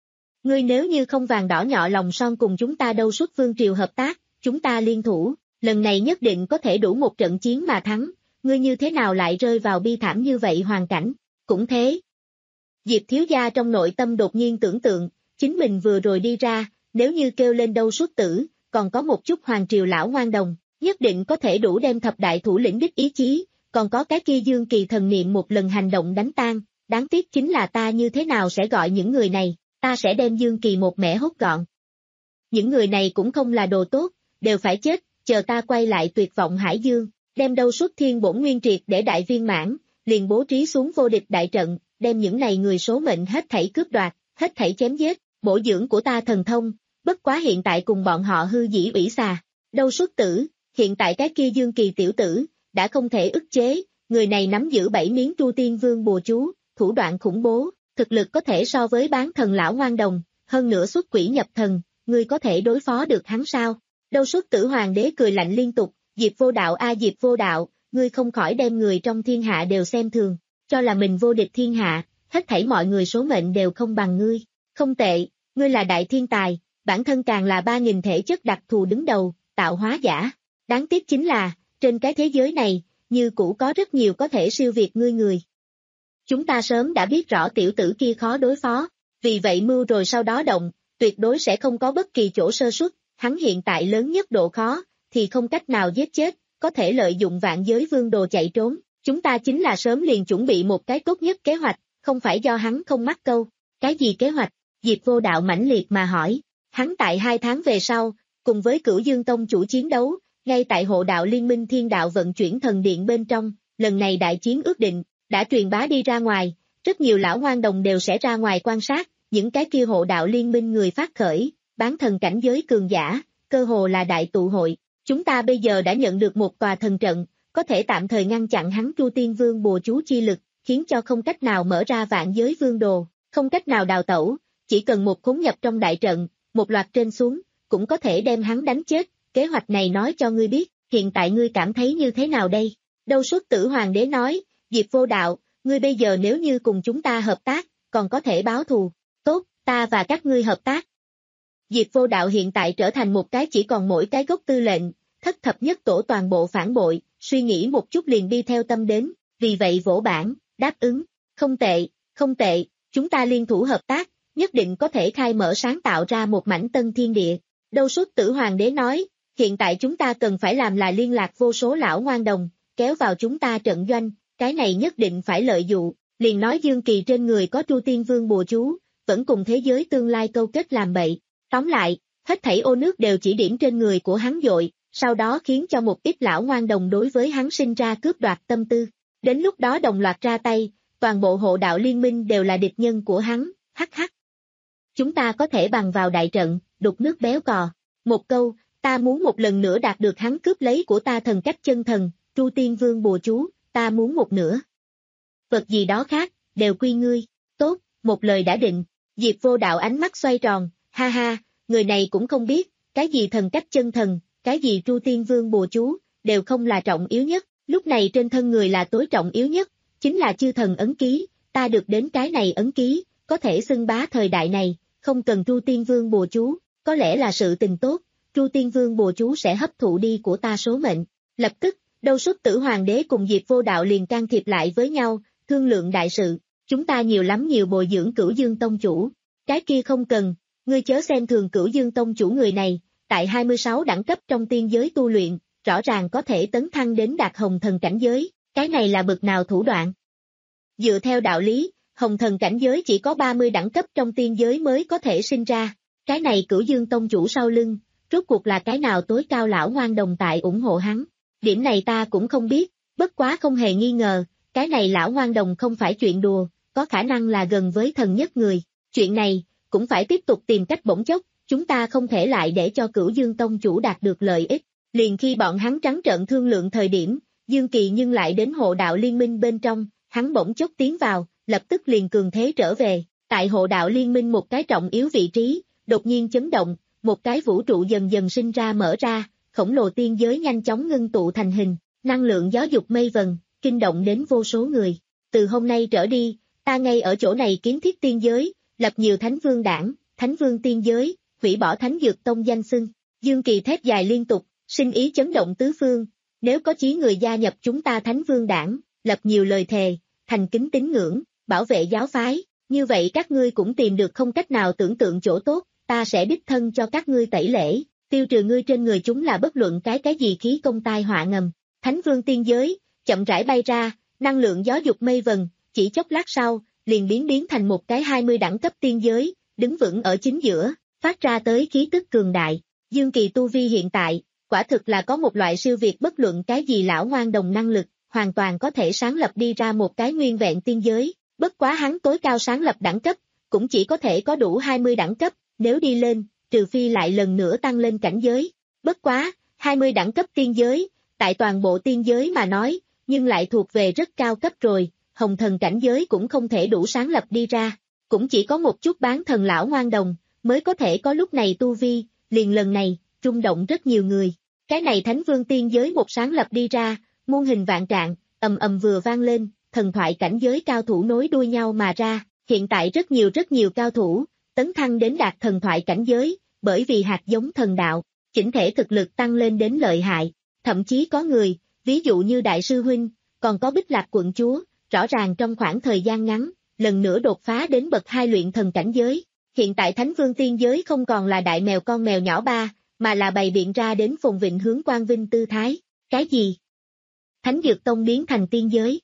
Ngươi nếu như không vàng đỏ nhọ lòng son cùng chúng ta đâu suốt vương triều hợp tác, chúng ta liên thủ, lần này nhất định có thể đủ một trận chiến mà thắng, ngươi như thế nào lại rơi vào bi thảm như vậy hoàn cảnh, cũng thế. Diệp thiếu gia trong nội tâm đột nhiên tưởng tượng, chính mình vừa rồi đi ra, nếu như kêu lên đâu suốt tử, còn có một chút hoàng triều lão ngoan đồng, nhất định có thể đủ đem thập đại thủ lĩnh đích ý chí, còn có cái kia dương kỳ thần niệm một lần hành động đánh tan, đáng tiếc chính là ta như thế nào sẽ gọi những người này, ta sẽ đem dương kỳ một mẻ hốt gọn. Những người này cũng không là đồ tốt, đều phải chết, chờ ta quay lại tuyệt vọng hải dương, đem đâu suốt thiên bổn nguyên triệt để đại viên mãn, liền bố trí xuống vô địch đại trận, đem những này người số mệnh hết thảy cướp đoạt, hết thảy chém giết, bổ dưỡng của ta thần thông, bất quá hiện tại cùng bọn họ hư dĩ ủy xà, đâu suốt tử, hiện tại cái kia dương kỳ tiểu tử, đã không thể ức chế, người này nắm giữ bảy miếng Tru Tiên Vương bùa chú, thủ đoạn khủng bố, thực lực có thể so với bán thần lão ngoan đồng, hơn nữa xuất quỷ nhập thần, ngươi có thể đối phó được hắn sao? Đâu suốt tử hoàng đế cười lạnh liên tục, Diệp vô đạo a Diệp vô đạo, ngươi không khỏi đem người trong thiên hạ đều xem thường, cho là mình vô địch thiên hạ, hết thảy mọi người số mệnh đều không bằng ngươi, không tệ, ngươi là đại thiên tài, bản thân càng là ba nghìn thể chất đặc thù đứng đầu, tạo hóa giả, đáng tiếc chính là, trên cái thế giới này, như cũ có rất nhiều có thể siêu việt ngươi người. Chúng ta sớm đã biết rõ tiểu tử kia khó đối phó, vì vậy mưu rồi sau đó động, tuyệt đối sẽ không có bất kỳ chỗ sơ suất, hắn hiện tại lớn nhất độ khó, thì không cách nào giết chết, có thể lợi dụng vạn giới vương đồ chạy trốn, chúng ta chính là sớm liền chuẩn bị một cái tốt nhất kế hoạch, không phải do hắn không mắc câu, cái gì kế hoạch, Diệp vô đạo mãnh liệt mà hỏi, hắn tại hai tháng về sau, cùng với Cửu Dương Tông chủ chiến đấu, ngay tại hộ đạo liên minh thiên đạo vận chuyển thần điện bên trong, lần này đại chiến ước định, đã truyền bá đi ra ngoài, rất nhiều lão ngoan đồng đều sẽ ra ngoài quan sát, những cái kia hộ đạo liên minh người phát khởi, bán thần cảnh giới cường giả, cơ hồ là đại tụ hội, chúng ta bây giờ đã nhận được một tòa thần trận, có thể tạm thời ngăn chặn hắn Tru Tiên Vương bùa chú chi lực, khiến cho không cách nào mở ra vạn giới vương đồ, không cách nào đào tẩu, chỉ cần một khốn nhập trong đại trận, một loạt trên xuống, cũng có thể đem hắn đánh chết, kế hoạch này nói cho ngươi biết, hiện tại ngươi cảm thấy như thế nào đây? Đâu suốt tử hoàng đế nói, Diệp vô đạo, ngươi bây giờ nếu như cùng chúng ta hợp tác, còn có thể báo thù, tốt, ta và các ngươi hợp tác. Diệp vô đạo hiện tại trở thành một cái chỉ còn mỗi cái gốc tư lệnh, thất thập nhất tổ toàn bộ phản bội, suy nghĩ một chút liền đi theo tâm đến, vì vậy vỗ bản, đáp ứng, không tệ, không tệ, chúng ta liên thủ hợp tác, nhất định có thể khai mở sáng tạo ra một mảnh tân thiên địa. Đâu suốt tử hoàng đế nói, hiện tại chúng ta cần phải làm là liên lạc vô số lão ngoan đồng, kéo vào chúng ta trận doanh, cái này nhất định phải lợi dụng, liền nói Dương Kỳ trên người có Tru Tiên Vương bùa chú, vẫn cùng thế giới tương lai câu kết làm bậy. Tóm lại, hết thảy ô nước đều chỉ điểm trên người của hắn dội, sau đó khiến cho một ít lão ngoan đồng đối với hắn sinh ra cướp đoạt tâm tư. Đến lúc đó đồng loạt ra tay, toàn bộ hộ đạo liên minh đều là địch nhân của hắn, hắc hắc. Chúng ta có thể bằng vào đại trận, đục nước béo cò. Một câu, ta muốn một lần nữa đạt được hắn cướp lấy của ta thần cách chân thần, Tru Tiên Vương bùa chú, ta muốn một nửa. Vật gì đó khác, đều quy ngươi. Tốt, một lời đã định. Diệp vô đạo ánh mắt xoay tròn, ha ha, người này cũng không biết, cái gì thần cách chân thần, cái gì Tru Tiên Vương bùa chú, đều không là trọng yếu nhất, lúc này trên thân người là tối trọng yếu nhất, chính là chư thần ấn ký, ta được đến cái này ấn ký, có thể xưng bá thời đại này, không cần Tru Tiên Vương bùa chú, có lẽ là sự tình tốt, Tru Tiên Vương bùa chú sẽ hấp thụ đi của ta số mệnh. Lập tức, Đâu suốt tử hoàng đế cùng Diệp vô đạo liền can thiệp lại với nhau, thương lượng đại sự, chúng ta nhiều lắm nhiều bồi dưỡng Cửu Dương Tông chủ, cái kia không cần, ngươi chớ xem thường Cửu Dương Tông chủ người này, tại hai mươi sáu đẳng cấp trong tiên giới tu luyện, rõ ràng có thể tấn thăng đến đạt hồng thần cảnh giới, cái này là bực nào thủ đoạn. Dựa theo đạo lý, hồng thần cảnh giới chỉ có ba mươi đẳng cấp trong tiên giới mới có thể sinh ra, cái này Cửu Dương Tông chủ sau lưng, rốt cuộc là cái nào tối cao lão ngoan đồng tại ủng hộ hắn, điểm này ta cũng không biết, bất quá không hề nghi ngờ, cái này lão ngoan đồng không phải chuyện đùa, có khả năng là gần với thần nhất người, chuyện này, cũng phải tiếp tục tìm cách bỗng chốc, chúng ta không thể lại để cho Cửu Dương Tông chủ đạt được lợi ích, liền khi bọn hắn trắng trợn thương lượng thời điểm, Dương Kỳ nhưng lại đến hộ đạo liên minh bên trong, hắn bỗng chốc tiến vào, lập tức liền cường thế trở về, tại hộ đạo liên minh một cái trọng yếu vị trí, đột nhiên chấn động, một cái vũ trụ dần dần sinh ra mở ra, khổng lồ tiên giới nhanh chóng ngưng tụ thành hình, năng lượng gió dục mây vần, kinh động đến vô số người. Từ hôm nay trở đi, ta ngay ở chỗ này kiến thiết tiên giới, lập nhiều thánh vương đảng, Thánh Vương tiên giới, hủy bỏ Thánh Dược Tông danh xưng. Dương Kỳ thét dài liên tục, sinh ý chấn động tứ phương, nếu có chí người gia nhập chúng ta Thánh Vương đảng, lập nhiều lời thề, thành kính tín ngưỡng, bảo vệ giáo phái, như vậy các ngươi cũng tìm được không cách nào tưởng tượng chỗ tốt, ta sẽ đích thân cho các ngươi tẩy lễ, tiêu trừ ngươi trên người chúng là bất luận cái cái gì khí công tai họa ngầm. Thánh Vương tiên giới, chậm rãi bay ra, năng lượng gió dục mây vần, chỉ chốc lát sau, liền biến biến thành một cái hai mươi đẳng cấp tiên giới, đứng vững ở chính giữa, phát ra tới khí tức cường đại. Dương Kỳ tu vi hiện tại, quả thực là có một loại siêu việt bất luận cái gì lão ngoan đồng năng lực, hoàn toàn có thể sáng lập đi ra một cái nguyên vẹn tiên giới, bất quá hắn tối cao sáng lập đẳng cấp, cũng chỉ có thể có đủ hai mươi đẳng cấp, nếu đi lên, trừ phi lại lần nữa tăng lên cảnh giới. Bất quá, hai mươi đẳng cấp tiên giới, tại toàn bộ tiên giới mà nói, nhưng lại thuộc về rất cao cấp rồi, hồng thần cảnh giới cũng không thể đủ sáng lập đi ra, cũng chỉ có một chút bán thần lão ngoan đồng, mới có thể có lúc này tu vi, liền lần này, rung động rất nhiều người. Cái này Thánh Vương tiên giới một sáng lập đi ra, muôn hình vạn trạng, ầm ầm vừa vang lên, thần thoại cảnh giới cao thủ nối đuôi nhau mà ra, hiện tại rất nhiều rất nhiều cao thủ, tấn thăng đến đạt thần thoại cảnh giới, bởi vì hạt giống thần đạo, chỉnh thể thực lực tăng lên đến lợi hại, thậm chí có người, ví dụ như Đại sư Huynh, còn có Bích Lạc quận chúa, rõ ràng trong khoảng thời gian ngắn, lần nữa đột phá đến bậc hai luyện thần cảnh giới. Hiện tại Thánh Vương tiên giới không còn là đại mèo con mèo nhỏ ba, mà là bày biện ra đến phồn vịnh hướng quang vinh tư thái. Cái gì? Thánh Dược Tông biến thành tiên giới.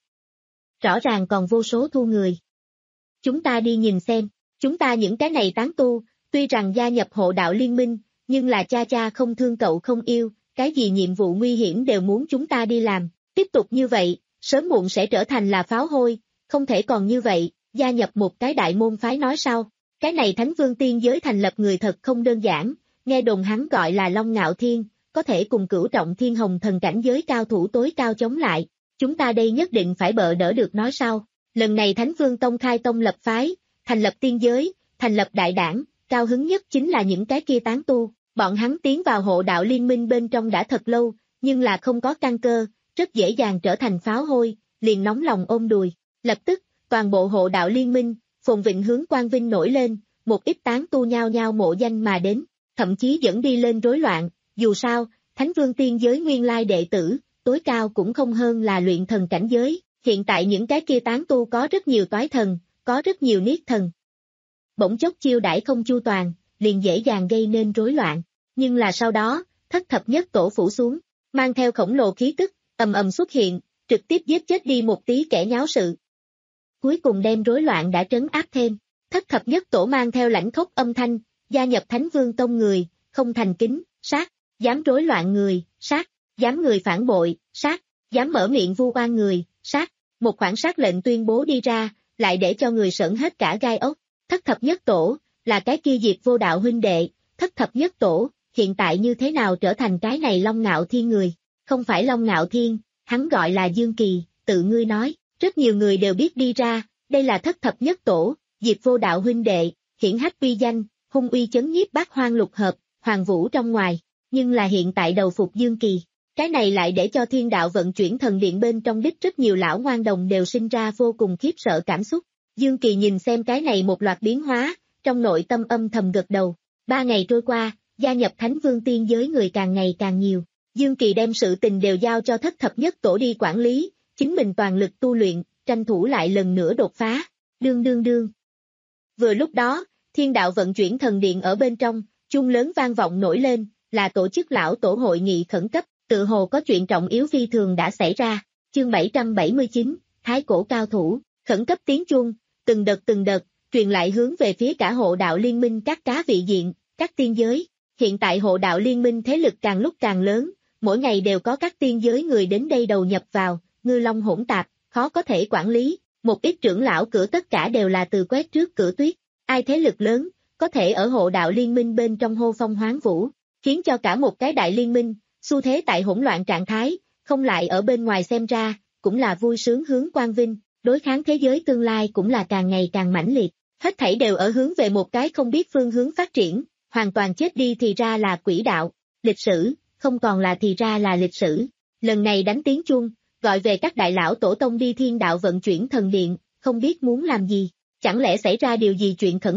Rõ ràng còn vô số thu người. Chúng ta đi nhìn xem, chúng ta những cái này tán tu, tuy rằng gia nhập hộ đạo liên minh, nhưng là cha cha không thương cậu không yêu, cái gì nhiệm vụ nguy hiểm đều muốn chúng ta đi làm. Tiếp tục như vậy, sớm muộn sẽ trở thành là pháo hôi, không thể còn như vậy, gia nhập một cái đại môn phái nói sau. Cái này Thánh Vương tiên giới thành lập người thật không đơn giản, nghe đồn hắn gọi là Long Ngạo Thiên, có thể cùng cửu trọng thiên hồng thần cảnh giới cao thủ tối cao chống lại. Chúng ta đây nhất định phải bợ đỡ được nói sau. Lần này Thánh Vương Tông khai tông lập phái, thành lập tiên giới, thành lập đại đảng, cao hứng nhất chính là những cái kia tán tu. Bọn hắn tiến vào hộ đạo liên minh bên trong đã thật lâu, nhưng là không có căn cơ, rất dễ dàng trở thành pháo hôi, liền nóng lòng ôm đùi. Lập tức, toàn bộ hộ đạo liên minh, phồn vịnh hướng quang vinh nổi lên, một ít tán tu nhao nhao mộ danh mà đến, thậm chí dẫn đi lên rối loạn, dù sao, Thánh Vương tiên giới nguyên lai đệ tử, tối cao cũng không hơn là luyện thần cảnh giới, hiện tại những cái kia tán tu có rất nhiều toái thần, có rất nhiều niết thần. Bỗng chốc chiêu đãi không chu toàn, liền dễ dàng gây nên rối loạn, nhưng là sau đó, thất thập nhất tổ phủ xuống, mang theo khổng lồ khí tức, ầm ầm xuất hiện, trực tiếp giết chết đi một tí kẻ nháo sự. Cuối cùng đem rối loạn đã trấn áp thêm, thất thập nhất tổ mang theo lãnh khốc âm thanh, gia nhập Thánh Vương Tông người, không thành kính, sát, dám rối loạn người, sát, dám người phản bội, sát, dám mở miệng vu oan người, sát, một khoản sát lệnh tuyên bố đi ra, lại để cho người sởn hết cả gai ốc. Thất thập nhất tổ, là cái kia diệt vô đạo huynh đệ, thất thập nhất tổ, hiện tại như thế nào trở thành cái này Long Ngạo Thiên người, không phải Long Ngạo Thiên, hắn gọi là Dương Kỳ, tự ngươi nói, rất nhiều người đều biết đi ra, đây là thất thập nhất tổ, diệt vô đạo huynh đệ, hiển hách uy danh, hung uy chấn nhiếp bát hoang lục hợp, hoàng vũ trong ngoài, nhưng là hiện tại đầu phục Dương Kỳ. Cái này lại để cho thiên đạo vận chuyển thần điện bên trong đích rất nhiều lão ngoan đồng đều sinh ra vô cùng khiếp sợ cảm xúc. Dương Kỳ nhìn xem cái này một loạt biến hóa, trong nội tâm âm thầm gật đầu. Ba ngày trôi qua, gia nhập Thánh Vương tiên giới người càng ngày càng nhiều. Dương Kỳ đem sự tình đều giao cho thất thập nhất tổ đi quản lý, chính mình toàn lực tu luyện, tranh thủ lại lần nữa đột phá. Đương đương đương. Vừa lúc đó, thiên đạo vận chuyển thần điện ở bên trong, chuông lớn vang vọng nổi lên, là tổ chức lão tổ hội nghị khẩn cấp. Tự hồ có chuyện trọng yếu phi thường đã xảy ra. Chương bảy trăm bảy mươi chín, Thái cổ cao thủ, khẩn cấp tiếng chuông, từng đợt từng đợt, truyền lại hướng về phía cả hộ đạo liên minh các cá vị diện, các tiên giới. Hiện tại hộ đạo liên minh thế lực càng lúc càng lớn, mỗi ngày đều có các tiên giới người đến đây đầu nhập vào, ngư long hỗn tạp, khó có thể quản lý. Một ít trưởng lão cửa tất cả đều là từ quét trước cửa tuyết. Ai thế lực lớn, có thể ở hộ đạo liên minh bên trong hô phong hoán vũ, khiến cho cả một cái đại liên minh, xu thế tại hỗn loạn trạng thái, không lại ở bên ngoài xem ra, cũng là vui sướng hướng quang vinh, đối kháng thế giới tương lai cũng là càng ngày càng mãnh liệt, hết thảy đều ở hướng về một cái không biết phương hướng phát triển, hoàn toàn chết đi thì ra là quỹ đạo, lịch sử, không còn là thì ra là lịch sử. Lần này đánh tiếng chuông, gọi về các đại lão tổ tông đi thiên đạo vận chuyển thần điện, không biết muốn làm gì, chẳng lẽ xảy ra điều gì chuyện khẩn cấp,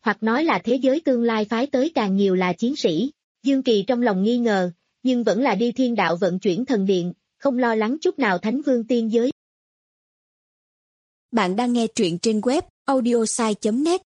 hoặc nói là thế giới tương lai phái tới càng nhiều là chiến sĩ. Dương Kỳ trong lòng nghi ngờ, nhưng vẫn là đi thiên đạo vận chuyển thần điện, không lo lắng chút nào Thánh Vương tiên giới. Bạn đang nghe truyện trên web audiosai chấm net.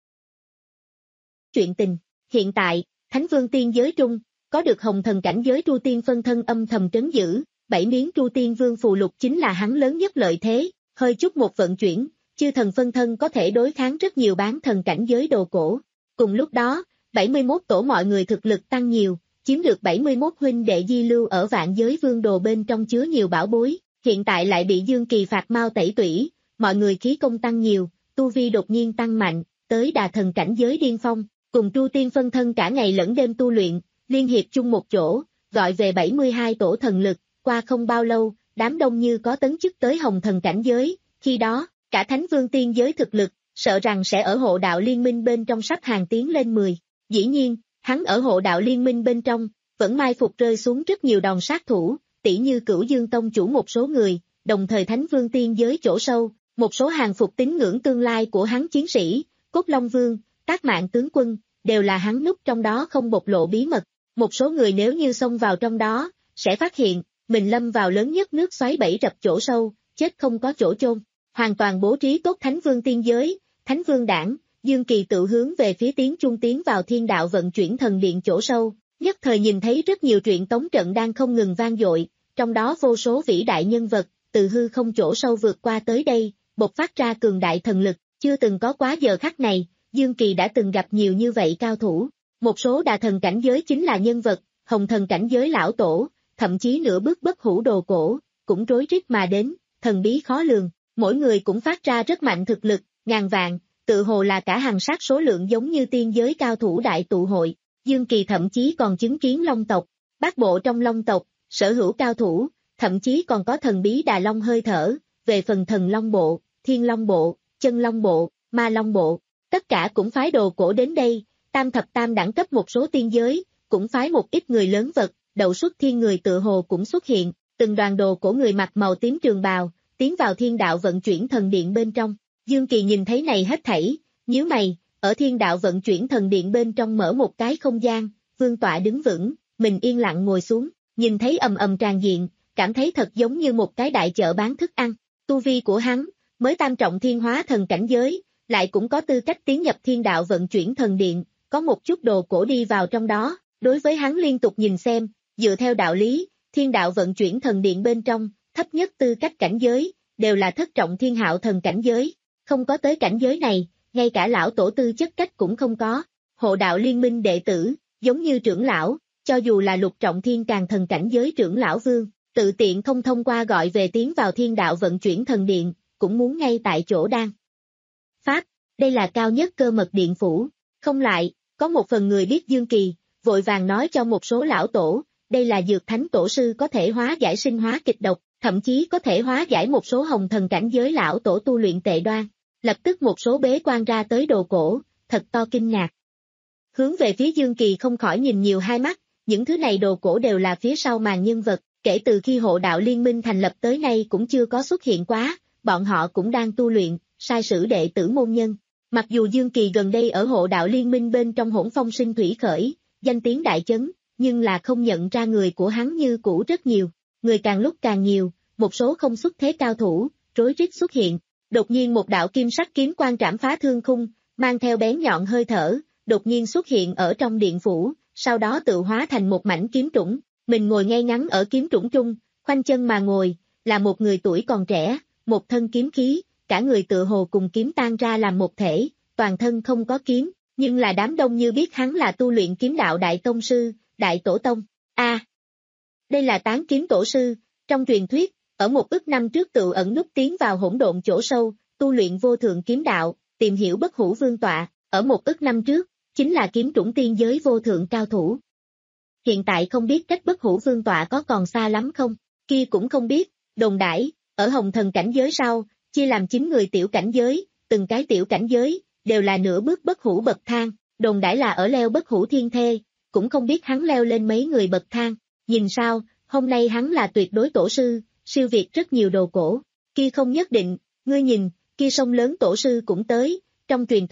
Chuyện tình, hiện tại, Thánh Vương tiên giới trung, có được hồng thần cảnh giới Tru Tiên phân thân âm thầm trấn giữ, bảy miếng Tru Tiên Vương phù lục chính là hắn lớn nhất lợi thế, hơi chút một vận chuyển, chư thần phân thân có thể đối kháng rất nhiều bán thần cảnh giới đồ cổ. Cùng lúc đó, bảy mươi mốt tổ mọi người thực lực tăng nhiều, chiếm được bảy mươi mốt huynh đệ di lưu ở vạn giới vương đồ bên trong chứa nhiều bảo bối, hiện tại lại bị Dương Kỳ phạt mau tẩy tủy, mọi người khí công tăng nhiều, tu vi đột nhiên tăng mạnh, tới đà thần cảnh giới điên phong, cùng Tru Tiên phân thân cả ngày lẫn đêm tu luyện, liên hiệp chung một chỗ, gọi về bảy mươi hai tổ thần lực, qua không bao lâu, đám đông như có tấn chức tới hồng thần cảnh giới, khi đó, cả Thánh Vương tiên giới thực lực, sợ rằng sẽ ở hộ đạo liên minh bên trong sắp hàng tiến lên mười. Dĩ nhiên, hắn ở hộ đạo liên minh bên trong, vẫn mai phục rơi xuống rất nhiều đòn sát thủ, tỉ như Cửu Dương Tông chủ một số người, đồng thời Thánh Vương tiên giới chỗ sâu, một số hàng phục tín ngưỡng tương lai của hắn chiến sĩ, Cốt Long Vương, Tác Mạng tướng quân, đều là hắn núp trong đó không bộc lộ bí mật. Một số người nếu như xông vào trong đó, sẽ phát hiện, mình lâm vào lớn nhất nước xoáy bẫy rập chỗ sâu, chết không có chỗ chôn. Hoàn toàn bố trí tốt Thánh Vương tiên giới, Thánh Vương đảng, Dương Kỳ tự hướng về phía tiến trung tiến vào thiên đạo vận chuyển thần điện chỗ sâu, nhất thời nhìn thấy rất nhiều truyện tống trận đang không ngừng vang dội, trong đó vô số vĩ đại nhân vật, từ hư không chỗ sâu vượt qua tới đây, bộc phát ra cường đại thần lực, chưa từng có quá giờ khắc này, Dương Kỳ đã từng gặp nhiều như vậy cao thủ, một số đà thần cảnh giới chính là nhân vật, hồng thần cảnh giới lão tổ, thậm chí nửa bước bất hủ đồ cổ, cũng rối rít mà đến, thần bí khó lường, mỗi người cũng phát ra rất mạnh thực lực, ngàn vạn, tự hồ là cả hàng sát số lượng giống như tiên giới cao thủ đại tụ hội, Dương Kỳ thậm chí còn chứng kiến Long tộc, bát bộ trong Long tộc, sở hữu cao thủ, thậm chí còn có thần bí Đà Long hơi thở, về phần thần Long bộ, Thiên Long bộ, Chân Long bộ, Ma Long bộ, tất cả cũng phái đồ cổ đến đây, tam thập tam đẳng cấp một số tiên giới, cũng phái một ít người lớn vật, đậu xuất thiên người tự hồ cũng xuất hiện, từng đoàn đồ cổ người mặc màu tím trường bào, tiến vào thiên đạo vận chuyển thần điện bên trong. Dương Kỳ nhìn thấy này hết thảy, nhíu mày, ở thiên đạo vận chuyển thần điện bên trong mở một cái không gian, vương tọa đứng vững, mình yên lặng ngồi xuống, nhìn thấy ầm ầm tràn diện, cảm thấy thật giống như một cái đại chợ bán thức ăn. Tu vi của hắn, mới tam trọng thiên hóa thần cảnh giới, lại cũng có tư cách tiến nhập thiên đạo vận chuyển thần điện, có một chút đồ cổ đi vào trong đó, đối với hắn liên tục nhìn xem, dựa theo đạo lý, thiên đạo vận chuyển thần điện bên trong, thấp nhất tư cách cảnh giới, đều là thất trọng thiên hạo thần cảnh giới, không có tới cảnh giới này, ngay cả lão tổ tư chất cách cũng không có, hộ đạo liên minh đệ tử, giống như trưởng lão, cho dù là lục trọng thiên càng thần cảnh giới trưởng lão vương, tự tiện không thông qua gọi về tiến vào thiên đạo vận chuyển thần điện, cũng muốn ngay tại chỗ đang. Pháp, đây là cao nhất cơ mật điện phủ, không lại, có một phần người biết Dương Kỳ, vội vàng nói cho một số lão tổ, đây là dược thánh tổ sư có thể hóa giải sinh hóa kịch độc, thậm chí có thể hóa giải một số hồng thần cảnh giới lão tổ tu luyện tệ đoan. Lập tức một số bế quan ra tới đồ cổ, thật to kinh ngạc. Hướng về phía Dương Kỳ không khỏi nhìn nhiều hai mắt, những thứ này đồ cổ đều là phía sau màn nhân vật, kể từ khi hộ đạo liên minh thành lập tới nay cũng chưa có xuất hiện quá, bọn họ cũng đang tu luyện, sai sử đệ tử môn nhân. Mặc dù Dương Kỳ gần đây ở hộ đạo liên minh bên trong hỗn phong sinh thủy khởi, danh tiếng đại chấn, nhưng là không nhận ra người của hắn như cũ rất nhiều, người càng lúc càng nhiều, một số không xuất thế cao thủ, rối rít xuất hiện. Đột nhiên một đạo kim sắc kiếm quang trảm phá thương khung, mang theo bén nhọn hơi thở, đột nhiên xuất hiện ở trong điện phủ, sau đó tự hóa thành một mảnh kiếm trũng, mình ngồi ngay ngắn ở kiếm trũng trung, khoanh chân mà ngồi, là một người tuổi còn trẻ, một thân kiếm khí, cả người tự hồ cùng kiếm tan ra làm một thể, toàn thân không có kiếm, nhưng là đám đông như biết hắn là tu luyện kiếm đạo đại tông sư, đại tổ tông. A, à, đây là tán kiếm tổ sư, trong truyền thuyết, ở một ức năm trước tự ẩn núp tiến vào hỗn độn chỗ sâu, tu luyện vô thượng kiếm đạo, tìm hiểu bất hủ vương tọa, ở một ức năm trước, chính là kiếm trũng tiên giới vô thượng cao thủ. Hiện tại không biết cách bất hủ vương tọa có còn xa lắm không, kia cũng không biết, đồn đãi, ở hồng thần cảnh giới sau, chia làm chín người tiểu cảnh giới, từng cái tiểu cảnh giới, đều là nửa bước bất hủ bậc thang, đồn đãi là ở leo bất hủ thiên thê, cũng không biết hắn leo lên mấy người bậc thang, nhìn sao, hôm nay hắn là tuyệt đối tổ sư, siêu việt rất nhiều đồ cổ, kia không nhất định, ngươi nhìn, kia sông lớn tổ sư cũng tới, trong truyền thuyết,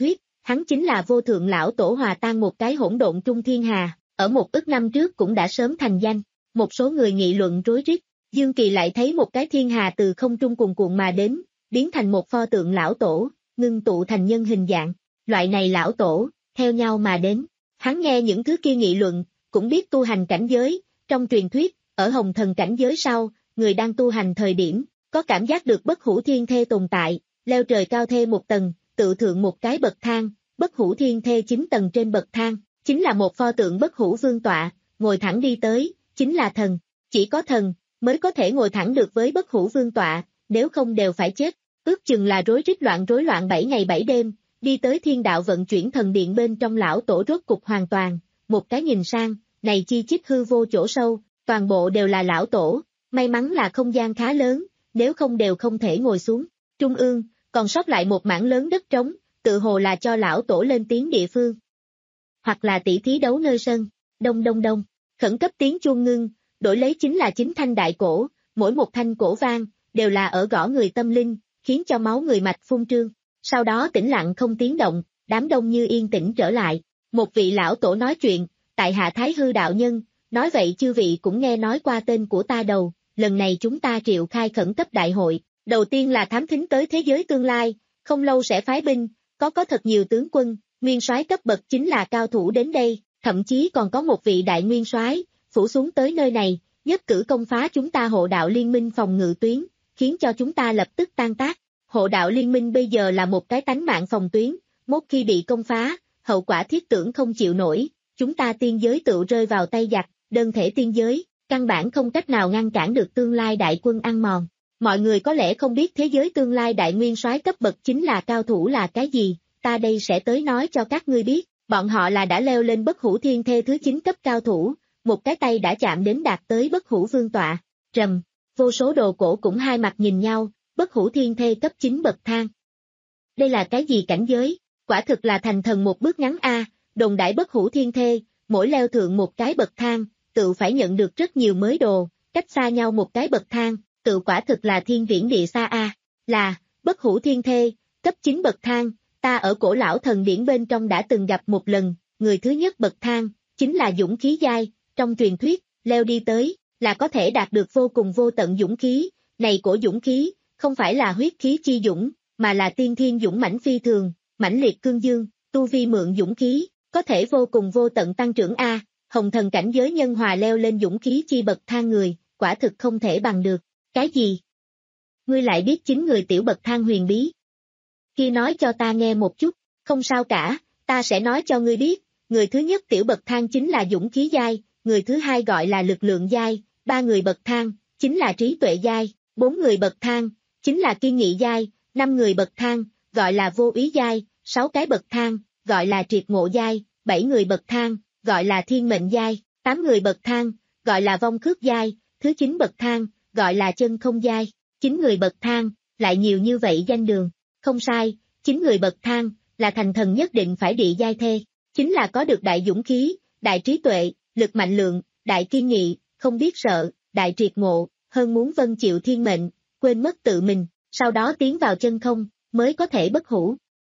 hắn chính là vô thượng lão tổ hòa tan một cái hỗn độn trung thiên hà, ở một ức năm trước cũng đã sớm thành danh, một số người nghị luận rối rít, Dương Kỳ lại thấy một cái thiên hà từ không trung cuồn cuộn mà đến, biến thành một pho tượng lão tổ, ngưng tụ thành nhân hình dạng, loại này lão tổ, theo nhau mà đến, hắn nghe những thứ kia nghị luận, cũng biết tu hành cảnh giới, trong truyền thuyết, ở hồng thần cảnh giới sau, người đang tu hành thời điểm, có cảm giác được bất hủ thiên thê tồn tại, leo trời cao thê một tầng, tự thượng một cái bậc thang, bất hủ thiên thê chín tầng trên bậc thang, chính là một pho tượng bất hủ vương tọa, ngồi thẳng đi tới, chính là thần, chỉ có thần, mới có thể ngồi thẳng được với bất hủ vương tọa, nếu không đều phải chết, ước chừng là rối rít loạn rối loạn bảy ngày bảy đêm, đi tới thiên đạo vận chuyển thần điện bên trong lão tổ rốt cục hoàn toàn, một cái nhìn sang, này chi chít hư vô chỗ sâu, toàn bộ đều là lão tổ, may mắn là không gian khá lớn, nếu không đều không thể ngồi xuống, trung ương, còn sót lại một mảng lớn đất trống, tự hồ là cho lão tổ lên tiếng địa phương, hoặc là tỷ thí đấu nơi sân, đông đông đông, khẩn cấp tiếng chuông ngưng, đổi lấy chính là chính thanh đại cổ, mỗi một thanh cổ vang, đều là ở gõ người tâm linh, khiến cho máu người mạch phun trương, sau đó tĩnh lặng không tiếng động, đám đông như yên tĩnh trở lại, một vị lão tổ nói chuyện, tại hạ Thái Hư đạo nhân, nói vậy chư vị cũng nghe nói qua tên của ta đầu, lần này chúng ta triệu khai khẩn cấp đại hội, đầu tiên là thám thính tới thế giới tương lai, không lâu sẽ phái binh, có có thật nhiều tướng quân, nguyên soái cấp bậc chính là cao thủ đến đây, thậm chí còn có một vị đại nguyên soái phủ xuống tới nơi này, nhất cử công phá chúng ta hộ đạo liên minh phòng ngự tuyến, khiến cho chúng ta lập tức tan tác. Hộ đạo liên minh bây giờ là một cái tánh mạng phòng tuyến, một khi bị công phá, hậu quả thiết tưởng không chịu nổi, chúng ta tiên giới tự rơi vào tay giặc, đơn thể tiên giới, căn bản không cách nào ngăn cản được tương lai đại quân ăn mòn. Mọi người có lẽ không biết thế giới tương lai đại nguyên soái cấp bậc chính là cao thủ là cái gì, ta đây sẽ tới nói cho các ngươi biết, bọn họ là đã leo lên bất hủ thiên thê thứ chín cấp cao thủ, một cái tay đã chạm đến đạt tới bất hủ vương tọa, trầm, vô số đồ cổ cũng hai mặt nhìn nhau, bất hủ thiên thê cấp chín bậc thang. Đây là cái gì cảnh giới, quả thực là thành thần một bước ngắn a, đồn đại bất hủ thiên thê, mỗi leo thượng một cái bậc thang, tự phải nhận được rất nhiều mới đồ, cách xa nhau một cái bậc thang, tự quả thực là thiên viễn địa xa a, là, bất hủ thiên thê, cấp chín bậc thang, ta ở cổ lão thần điển bên trong đã từng gặp một lần, người thứ nhất bậc thang, chính là dũng khí giai, trong truyền thuyết, leo đi tới, là có thể đạt được vô cùng vô tận dũng khí, này cổ dũng khí, không phải là huyết khí chi dũng, mà là tiên thiên dũng mãnh phi thường, mãnh liệt cương dương, tu vi mượn dũng khí, có thể vô cùng vô tận tăng trưởng a, hồng thần cảnh giới nhân hòa leo lên dũng khí chi bậc thang người, quả thực không thể bằng được. Cái gì? Ngươi lại biết chính người tiểu bậc thang huyền bí? Kia nói cho ta nghe một chút, không sao cả, ta sẽ nói cho ngươi biết, người thứ nhất tiểu bậc thang chính là dũng khí giai, người thứ hai gọi là lực lượng giai, ba người bậc thang, chính là trí tuệ giai, bốn người bậc thang, chính là kiên nghị giai, năm người bậc thang, gọi là vô ý giai, sáu cái bậc thang, gọi là triệt ngộ giai, bảy người bậc thang, gọi là thiên mệnh giai, tám người bậc thang, gọi là vong khước giai, thứ chín bậc thang, gọi là chân không giai, chín người bậc thang, lại nhiều như vậy danh đường, không sai, chín người bậc thang, là thành thần nhất định phải địa giai thê, chính là có được đại dũng khí, đại trí tuệ, lực mạnh lượng, đại kiên nghị, không biết sợ, đại triệt ngộ, hơn muốn vâng chịu thiên mệnh, quên mất tự mình, sau đó tiến vào chân không, mới có thể bất hủ.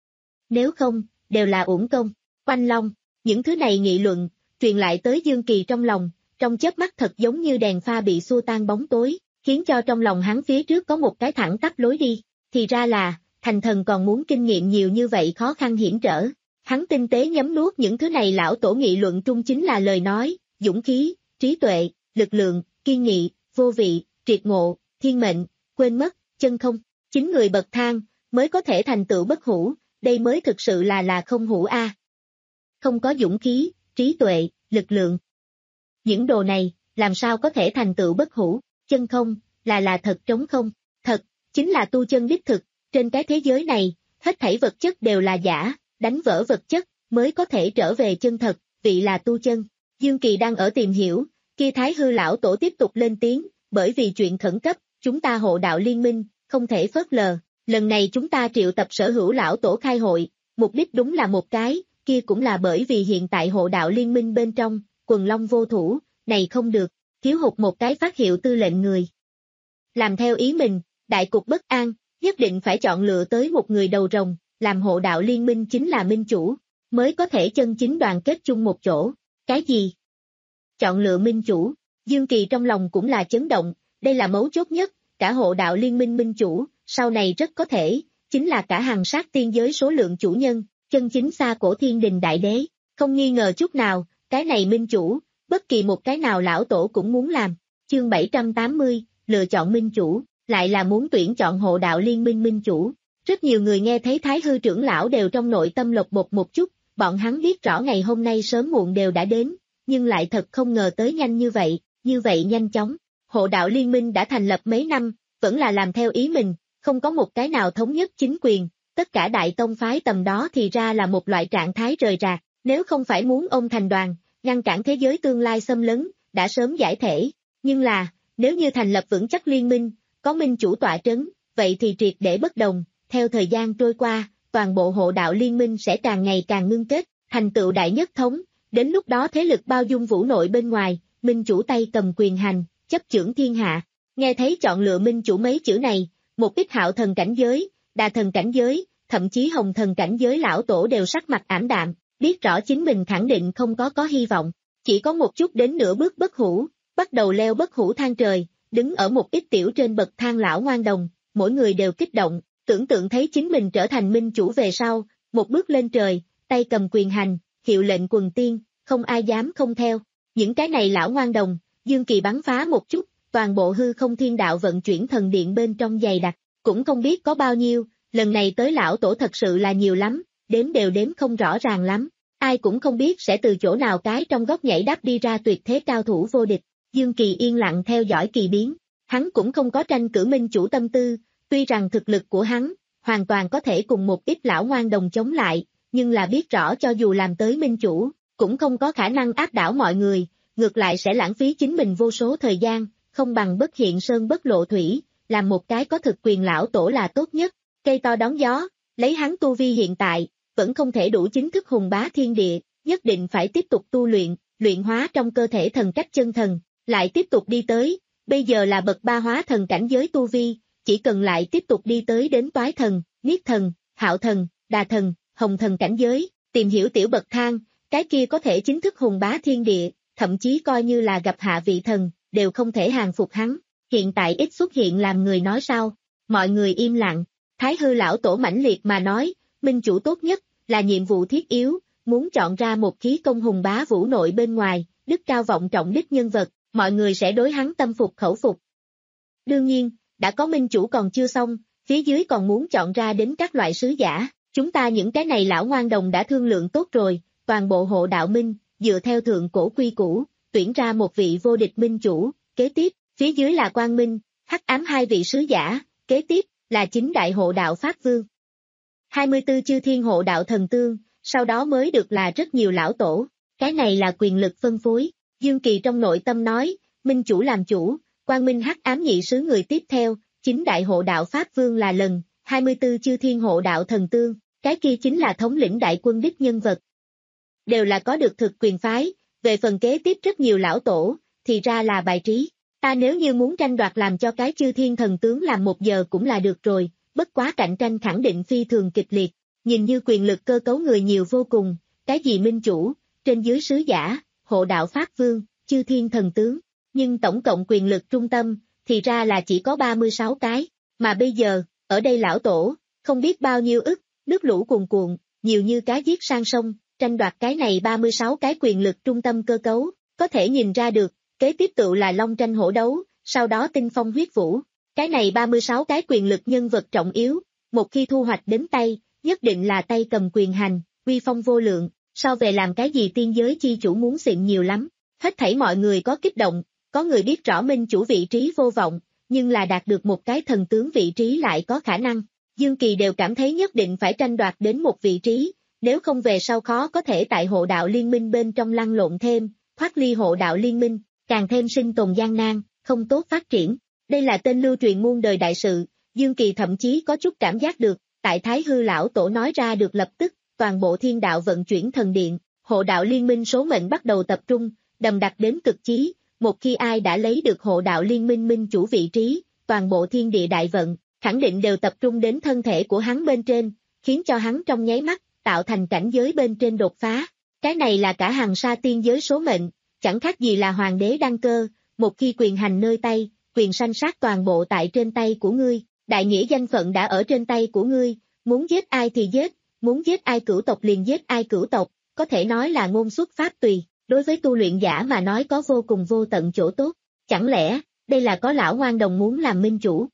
Nếu không, đều là uổng công, Oanh Long, những thứ này nghị luận, truyền lại tới Dương Kỳ trong lòng, trong chớp mắt thật giống như đèn pha bị xua tan bóng tối, khiến cho trong lòng hắn phía trước có một cái thẳng tắp lối đi, thì ra là, thành thần còn muốn kinh nghiệm nhiều như vậy khó khăn hiểm trở. Hắn tinh tế nhấm nuốt những thứ này lão tổ nghị luận trung chính là lời nói, dũng khí, trí tuệ, lực lượng, kiên nghị, vô vị, triệt ngộ, thiên mệnh, quên mất, chân không, chính người bậc thang, mới có thể thành tựu bất hủ, đây mới thực sự là là không hủ a. À. Không có dũng khí, trí tuệ, lực lượng. Những đồ này, làm sao có thể thành tựu bất hủ, chân không, là là thật trống không, thật, chính là tu chân đích thực, trên cái thế giới này, hết thảy vật chất đều là giả, đánh vỡ vật chất, mới có thể trở về chân thật, vị là tu chân. Dương Kỳ đang ở tìm hiểu, kia Thái Hư lão tổ tiếp tục lên tiếng, bởi vì chuyện khẩn cấp, chúng ta hộ đạo liên minh, không thể phớt lờ, lần này chúng ta triệu tập sở hữu lão tổ khai hội, mục đích đúng là một cái, kia cũng là bởi vì hiện tại hộ đạo liên minh bên trong, quần long vô thủ, này không được, thiếu hụt một cái phát hiệu tư lệnh người. Làm theo ý mình, đại cục bất an, nhất định phải chọn lựa tới một người đầu rồng, làm hộ đạo liên minh chính là minh chủ, mới có thể chân chính đoàn kết chung một chỗ. Cái gì? Chọn lựa minh chủ, Dương Kỳ trong lòng cũng là chấn động, đây là mấu chốt nhất, cả hộ đạo liên minh minh chủ, sau này rất có thể, chính là cả hàng sát tiên giới số lượng chủ nhân, chân chính xa cổ thiên đình đại đế, không nghi ngờ chút nào, cái này minh chủ, bất kỳ một cái nào lão tổ cũng muốn làm. Chương bảy trăm tám mươi, lựa chọn minh chủ, lại là muốn tuyển chọn hộ đạo liên minh minh chủ. Rất nhiều người nghe thấy Thái Hư trưởng lão đều trong nội tâm lột bột một chút, bọn hắn biết rõ ngày hôm nay sớm muộn đều đã đến, nhưng lại thật không ngờ tới nhanh như vậy, như vậy nhanh chóng. Hộ đạo liên minh đã thành lập mấy năm, vẫn là làm theo ý mình, không có một cái nào thống nhất chính quyền, tất cả đại tông phái tầm đó thì ra là một loại trạng thái rời rạc, nếu không phải muốn ôm thành đoàn, ngăn cản thế giới tương lai xâm lấn, đã sớm giải thể, nhưng là, nếu như thành lập vững chắc liên minh, có minh chủ tọa trấn, vậy thì triệt để bất đồng, theo thời gian trôi qua, toàn bộ hộ đạo liên minh sẽ càng ngày càng ngưng kết, thành tựu đại nhất thống, đến lúc đó thế lực bao dung vũ nội bên ngoài, minh chủ tay cầm quyền hành, chấp chưởng thiên hạ. Nghe thấy chọn lựa minh chủ mấy chữ này, một ít hạo thần cảnh giới, đà thần cảnh giới, thậm chí hồng thần cảnh giới lão tổ đều sắc mặt ảm đạm, biết rõ chính mình khẳng định không có có hy vọng, chỉ có một chút đến nửa bước bất hủ, bắt đầu leo bất hủ thang trời, đứng ở một ít tiểu trên bậc thang lão ngoan đồng, mỗi người đều kích động, tưởng tượng thấy chính mình trở thành minh chủ về sau, một bước lên trời, tay cầm quyền hành, hiệu lệnh quần tiên, không ai dám không theo. Những cái này lão ngoan đồng, Dương Kỳ bắn phá một chút, toàn bộ hư không thiên đạo vận chuyển thần điện bên trong dày đặc, cũng không biết có bao nhiêu, lần này tới lão tổ thật sự là nhiều lắm, đếm đều đếm không rõ ràng lắm, ai cũng không biết sẽ từ chỗ nào cái trong góc nhảy đáp đi ra tuyệt thế cao thủ vô địch. Dương Kỳ yên lặng theo dõi kỳ biến, hắn cũng không có tranh cử minh chủ tâm tư, tuy rằng thực lực của hắn hoàn toàn có thể cùng một ít lão ngoan đồng chống lại, nhưng là biết rõ cho dù làm tới minh chủ, cũng không có khả năng áp đảo mọi người, ngược lại sẽ lãng phí chính mình vô số thời gian, không bằng bất hiện sơn bất lộ thủy, làm một cái có thực quyền lão tổ là tốt nhất. Cây to đón gió, lấy hắn tu vi hiện tại, vẫn không thể đủ chính thức hùng bá thiên địa, nhất định phải tiếp tục tu luyện, luyện hóa trong cơ thể thần cách chân thần, lại tiếp tục đi tới, bây giờ là bậc ba hóa thần cảnh giới tu vi, chỉ cần lại tiếp tục đi tới đến toái thần, niết thần, hạo thần, đà thần, hồng thần cảnh giới, tìm hiểu tiểu bậc thang, cái kia có thể chính thức hùng bá thiên địa, thậm chí coi như là gặp hạ vị thần, đều không thể hàng phục hắn. Hiện tại ít xuất hiện làm người nói sao, mọi người im lặng. Thái Hư lão tổ mãnh liệt mà nói, minh chủ tốt nhất là nhiệm vụ thiết yếu, muốn chọn ra một khí công hùng bá vũ nội bên ngoài, đức cao vọng trọng đích nhân vật, mọi người sẽ đối hắn tâm phục khẩu phục. Đương nhiên, đã có minh chủ còn chưa xong, phía dưới còn muốn chọn ra đến các loại sứ giả, chúng ta những cái này lão ngoan đồng đã thương lượng tốt rồi, toàn bộ hộ đạo minh, dựa theo thượng cổ quy củ, tuyển ra một vị vô địch minh chủ, kế tiếp, phía dưới là quang minh, hắc ám hai vị sứ giả, kế tiếp, là chính đại hộ đạo Pháp Vương. hai mươi tư chư thiên hộ đạo thần tương, sau đó mới được là rất nhiều lão tổ, cái này là quyền lực phân phối. Dương Kỳ trong nội tâm nói, minh chủ làm chủ, quang minh hắc ám nhị sứ người tiếp theo, chính đại hộ đạo Pháp Vương là lần, hai mươi tư chư thiên hộ đạo thần tương, cái kia chính là thống lĩnh đại quân đích nhân vật. Đều là có được thực quyền phái, về phần kế tiếp rất nhiều lão tổ, thì ra là bài trí. Ta nếu như muốn tranh đoạt làm cho cái chư thiên thần tướng làm một giờ cũng là được rồi, bất quá cạnh tranh khẳng định phi thường kịch liệt, nhìn như quyền lực cơ cấu người nhiều vô cùng, cái gì minh chủ, trên dưới sứ giả, hộ đạo Pháp Vương, chư thiên thần tướng, nhưng tổng cộng quyền lực trung tâm, thì ra là chỉ có ba mươi sáu cái, mà bây giờ, ở đây lão tổ, không biết bao nhiêu ức, nước lũ cuồn cuộn, nhiều như cá giết sang sông, tranh đoạt cái này ba mươi sáu cái quyền lực trung tâm cơ cấu, có thể nhìn ra được. Kế tiếp tự là long tranh hổ đấu, sau đó tinh phong huyết vũ. Cái này ba mươi sáu cái quyền lực nhân vật trọng yếu, một khi thu hoạch đến tay, nhất định là tay cầm quyền hành, uy phong vô lượng, so về làm cái gì tiên giới chi chủ muốn xịn nhiều lắm. Hết thảy mọi người có kích động, có người biết rõ minh chủ vị trí vô vọng, nhưng là đạt được một cái thần tướng vị trí lại có khả năng. Dương Kỳ đều cảm thấy nhất định phải tranh đoạt đến một vị trí, nếu không về sau khó có thể tại hộ đạo liên minh bên trong lăn lộn thêm, thoát ly hộ đạo liên minh. Càng thêm sinh tồn gian nan, không tốt phát triển. Đây là tên lưu truyền muôn đời đại sự, Dương Kỳ thậm chí có chút cảm giác được, tại Thái Hư lão tổ nói ra được lập tức, toàn bộ thiên đạo vận chuyển thần điện, hộ đạo liên minh số mệnh bắt đầu tập trung, đầm đặc đến cực chí, một khi ai đã lấy được hộ đạo liên minh minh chủ vị trí, toàn bộ thiên địa đại vận, khẳng định đều tập trung đến thân thể của hắn bên trên, khiến cho hắn trong nháy mắt, tạo thành cảnh giới bên trên đột phá. Cái này là cả hàng sa tiên giới số mệnh, chẳng khác gì là hoàng đế đăng cơ, một khi quyền hành nơi tay, quyền sanh sát toàn bộ tại trên tay của ngươi, đại nghĩa danh phận đã ở trên tay của ngươi, muốn giết ai thì giết, muốn giết ai cửu tộc liền giết ai cửu tộc, có thể nói là ngôn xuất pháp tùy, đối với tu luyện giả mà nói có vô cùng vô tận chỗ tốt, chẳng lẽ, đây là có lão ngoan đồng muốn làm minh chủ.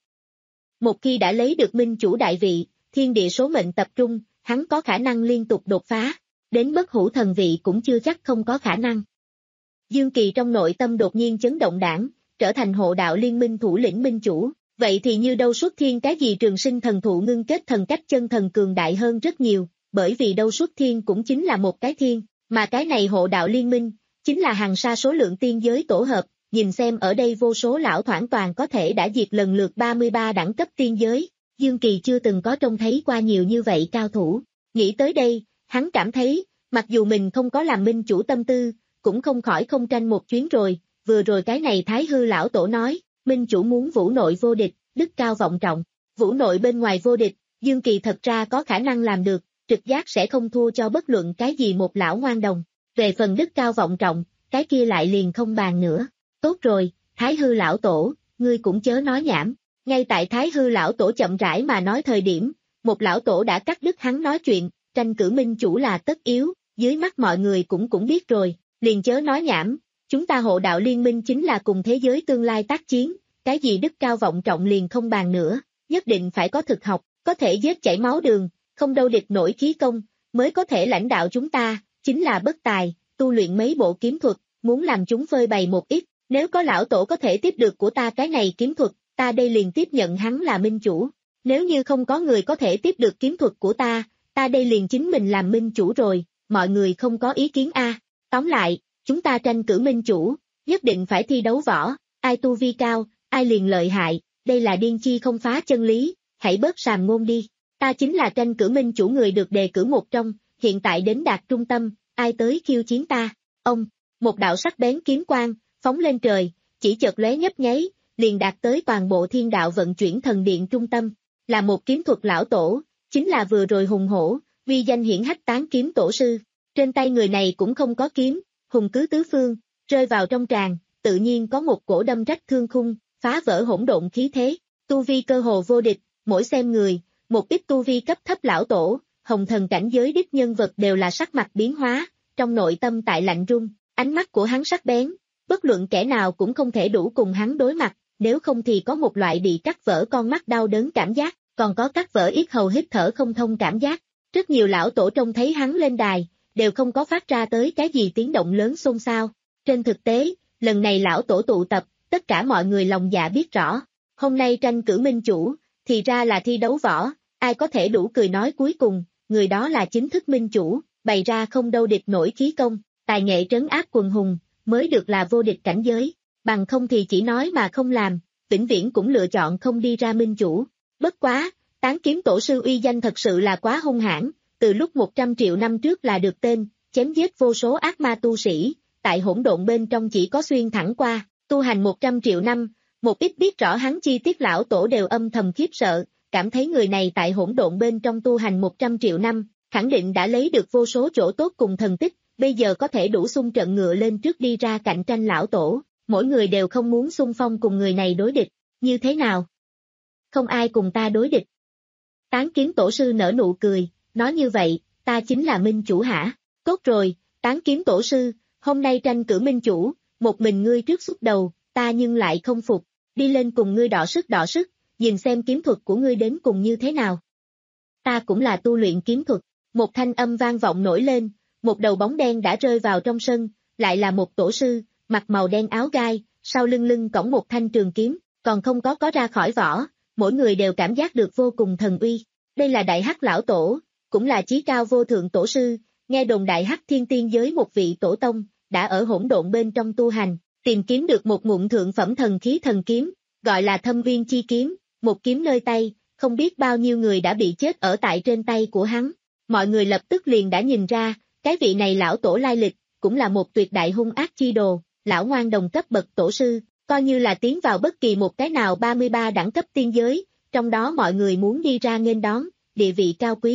Một khi đã lấy được minh chủ đại vị, thiên địa số mệnh tập trung, hắn có khả năng liên tục đột phá, đến bất hủ thần vị cũng chưa chắc không có khả năng. Dương Kỳ trong nội tâm đột nhiên chấn động đảng, trở thành hộ đạo liên minh thủ lĩnh minh chủ, vậy thì như đâu xuất thiên cái gì trường sinh thần thụ ngưng kết thần cách chân thần cường đại hơn rất nhiều, bởi vì đâu xuất thiên cũng chính là một cái thiên, mà cái này hộ đạo liên minh, chính là hàng sa số lượng tiên giới tổ hợp, nhìn xem ở đây vô số lão thoảng toàn có thể đã diệt lần lượt ba mươi ba đẳng cấp tiên giới, Dương Kỳ chưa từng có trông thấy qua nhiều như vậy cao thủ, nghĩ tới đây, hắn cảm thấy, mặc dù mình không có làm minh chủ tâm tư, cũng không khỏi không tranh một chuyến rồi, vừa rồi cái này Thái Hư lão tổ nói, minh chủ muốn vũ nội vô địch, đức cao vọng trọng, vũ nội bên ngoài vô địch, Dương Kỳ thật ra có khả năng làm được, trực giác sẽ không thua cho bất luận cái gì một lão ngoan đồng, về phần đức cao vọng trọng, cái kia lại liền không bàn nữa, tốt rồi, Thái Hư lão tổ, ngươi cũng chớ nói nhảm, ngay tại Thái Hư lão tổ chậm rãi mà nói thời điểm, một lão tổ đã cắt đứt hắn nói chuyện, tranh cử minh chủ là tất yếu, dưới mắt mọi người cũng cũng biết rồi, liền chớ nói nhảm, chúng ta hộ đạo liên minh chính là cùng thế giới tương lai tác chiến, cái gì đức cao vọng trọng liền không bàn nữa, nhất định phải có thực học, có thể giết chảy máu đường, không đâu địch nổi khí công, mới có thể lãnh đạo chúng ta, chính là bất tài, tu luyện mấy bộ kiếm thuật, muốn làm chúng phơi bày một ít, nếu có lão tổ có thể tiếp được của ta cái này kiếm thuật, ta đây liền tiếp nhận hắn là minh chủ, nếu như không có người có thể tiếp được kiếm thuật của ta, ta đây liền chính mình làm minh chủ rồi, mọi người không có ý kiến a. Tóm lại, chúng ta tranh cử minh chủ, nhất định phải thi đấu võ, ai tu vi cao, ai liền lợi hại, đây là điên chi không phá chân lý, hãy bớt sàm ngôn đi, ta chính là tranh cử minh chủ người được đề cử một trong, hiện tại đến đạt trung tâm, ai tới khiêu chiến ta, ông, một đạo sắc bén kiếm quang, phóng lên trời, chỉ chợt lóe nhấp nháy, liền đạt tới toàn bộ thiên đạo vận chuyển thần điện trung tâm, là một kiếm thuật lão tổ, chính là vừa rồi hùng hổ, uy danh hiển hách tán kiếm tổ sư, trên tay người này cũng không có kiếm, hùng cứ tứ phương, rơi vào trong tràng, tự nhiên có một cổ đâm rách thương khung, phá vỡ hỗn độn khí thế, tu vi cơ hồ vô địch, mỗi xem người, một ít tu vi cấp thấp lão tổ, hồng thần cảnh giới đích nhân vật đều là sắc mặt biến hóa, trong nội tâm tại lạnh run, ánh mắt của hắn sắc bén, bất luận kẻ nào cũng không thể đủ cùng hắn đối mặt, nếu không thì có một loại bị cắt vỡ con mắt đau đớn cảm giác, còn có cắt vỡ yết hầu hít thở không thông cảm giác. Rất nhiều lão tổ trông thấy hắn lên đài, đều không có phát ra tới cái gì tiếng động lớn xôn xao. Trên thực tế, lần này lão tổ tụ tập, tất cả mọi người lòng dạ biết rõ. Hôm nay tranh cử minh chủ, thì ra là thi đấu võ, ai có thể đủ cười nói cuối cùng, người đó là chính thức minh chủ, bày ra không đâu địch nổi khí công, tài nghệ trấn áp quần hùng, mới được là vô địch cảnh giới, bằng không thì chỉ nói mà không làm, vĩnh viễn cũng lựa chọn không đi ra minh chủ. Bất quá, tán kiếm tổ sư uy danh thật sự là quá hung hãn, từ lúc một trăm triệu năm trước là được tên, chém giết vô số ác ma tu sĩ, tại hỗn độn bên trong chỉ có xuyên thẳng qua, tu hành một trăm triệu năm, một ít biết rõ hắn chi tiết lão tổ đều âm thầm khiếp sợ, cảm thấy người này tại hỗn độn bên trong tu hành một trăm triệu năm, khẳng định đã lấy được vô số chỗ tốt cùng thần tích, bây giờ có thể đủ xung trận ngựa lên trước đi ra cạnh tranh lão tổ, mỗi người đều không muốn xung phong cùng người này đối địch, như thế nào? Không ai cùng ta đối địch. Tán kiếm tổ sư nở nụ cười, nói như vậy, ta chính là minh chủ hả? Tốt rồi, tán kiếm tổ sư, hôm nay tranh cử minh chủ, một mình ngươi trước xuất đầu, ta nhưng lại không phục, đi lên cùng ngươi đọ sức đọ sức, nhìn xem kiếm thuật của ngươi đến cùng như thế nào. Ta cũng là tu luyện kiếm thuật, một thanh âm vang vọng nổi lên, một đầu bóng đen đã rơi vào trong sân, lại là một tổ sư, mặc màu đen áo gai, sau lưng lưng cõng một thanh trường kiếm, còn không có có ra khỏi vỏ, mỗi người đều cảm giác được vô cùng thần uy. Đây là Đại Hắc lão tổ, cũng là chí cao vô thượng tổ sư, nghe đồn Đại Hắc thiên tiên giới một vị tổ tông, đã ở hỗn độn bên trong tu hành, tìm kiếm được một ngụm thượng phẩm thần khí thần kiếm, gọi là Thâm Uyên chi kiếm, một kiếm nơi tay, không biết bao nhiêu người đã bị chết ở tại trên tay của hắn. Mọi người lập tức liền đã nhìn ra, cái vị này lão tổ lai lịch, cũng là một tuyệt đại hung ác chi đồ, lão ngoan đồng cấp bậc tổ sư, coi như là tiến vào bất kỳ một cái nào ba mươi ba đẳng cấp tiên giới, trong đó mọi người muốn đi ra nghênh đón, địa vị cao quý,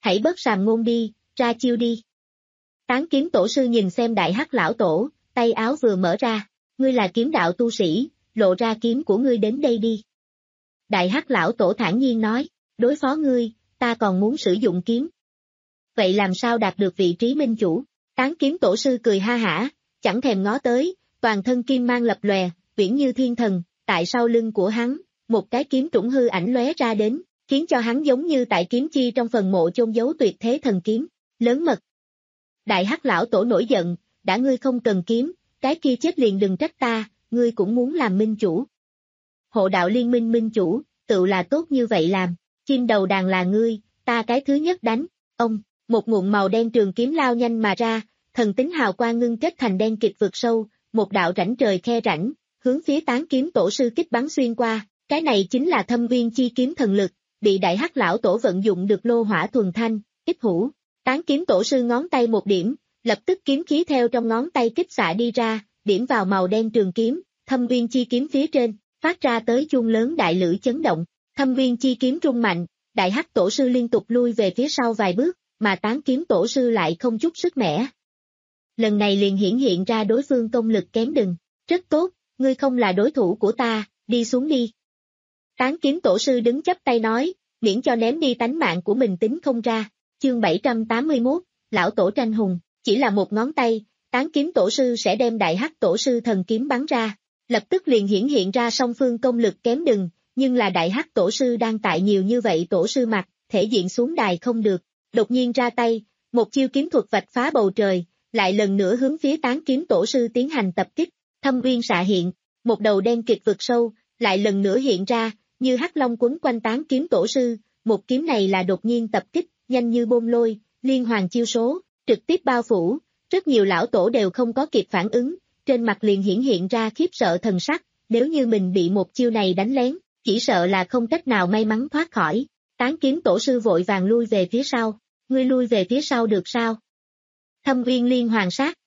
hãy bớt sàm ngôn đi, ra chiêu đi. Tán kiếm tổ sư nhìn xem đại hắc lão tổ, tay áo vừa mở ra, ngươi là kiếm đạo tu sĩ, lộ ra kiếm của ngươi đến đây đi. Đại hắc lão tổ thản nhiên nói, đối phó ngươi, ta còn muốn sử dụng kiếm. Vậy làm sao đạt được vị trí minh chủ? Tán kiếm tổ sư cười ha hả, chẳng thèm ngó tới, toàn thân kim mang lập lòe, viễn như thiên thần, tại sau lưng của hắn, một cái kiếm trũng hư ảnh lóe ra đến, khiến cho hắn giống như tại kiếm chi trong phần mộ chôn giấu tuyệt thế thần kiếm, lớn mật. Đại hắc lão tổ nổi giận, đã ngươi không cần kiếm, cái kia chết liền đừng trách ta, ngươi cũng muốn làm minh chủ. Hộ đạo liên minh minh chủ, tự là tốt như vậy làm, chim đầu đàn là ngươi, ta cái thứ nhất đánh, ông, một ngụm màu đen trường kiếm lao nhanh mà ra, thần tính hào quang ngưng kết thành đen kịch vực sâu, một đạo rãnh trời khe rãnh, hướng phía tán kiếm tổ sư kích bắn xuyên qua, cái này chính là thâm viên chi kiếm thần lực, bị đại hắc lão tổ vận dụng được lô hỏa thuần thanh, kích hủ. Tán kiếm tổ sư ngón tay một điểm, lập tức kiếm khí theo trong ngón tay kích xạ đi ra, điểm vào màu đen trường kiếm, thâm viên chi kiếm phía trên, phát ra tới chuông lớn đại lữ chấn động, thâm viên chi kiếm rung mạnh, đại hắc tổ sư liên tục lui về phía sau vài bước, mà tán kiếm tổ sư lại không chút sức mẻ. Lần này liền hiển hiện ra đối phương công lực kém đừng, rất tốt, ngươi không là đối thủ của ta, đi xuống đi. Tán kiếm tổ sư đứng chắp tay nói, miễn cho ném đi tánh mạng của mình tính không ra. Chương bảy trăm tám mươi mốt, lão tổ tranh hùng, chỉ là một ngón tay, tán kiếm tổ sư sẽ đem đại hắc tổ sư thần kiếm bắn ra, lập tức liền hiển hiện ra song phương công lực kém đừng, nhưng là đại hắc tổ sư đang tại nhiều như vậy tổ sư mặt, thể diện xuống đài không được, đột nhiên ra tay, một chiêu kiếm thuật vạch phá bầu trời, lại lần nữa hướng phía tán kiếm tổ sư tiến hành tập kích, thâm uyên xạ hiện, một đầu đen kịch vực sâu, lại lần nữa hiện ra, như hắc long quấn quanh tán kiếm tổ sư, một kiếm này là đột nhiên tập kích, nhanh như bôn lôi, liên hoàn chiêu số, trực tiếp bao phủ, rất nhiều lão tổ đều không có kịp phản ứng, trên mặt liền hiển hiện ra khiếp sợ thần sắc, nếu như mình bị một chiêu này đánh lén, chỉ sợ là không cách nào may mắn thoát khỏi. Tán kiếm tổ sư vội vàng lui về phía sau, ngươi lui về phía sau được sao? Thâm uyên liên hoàn sát.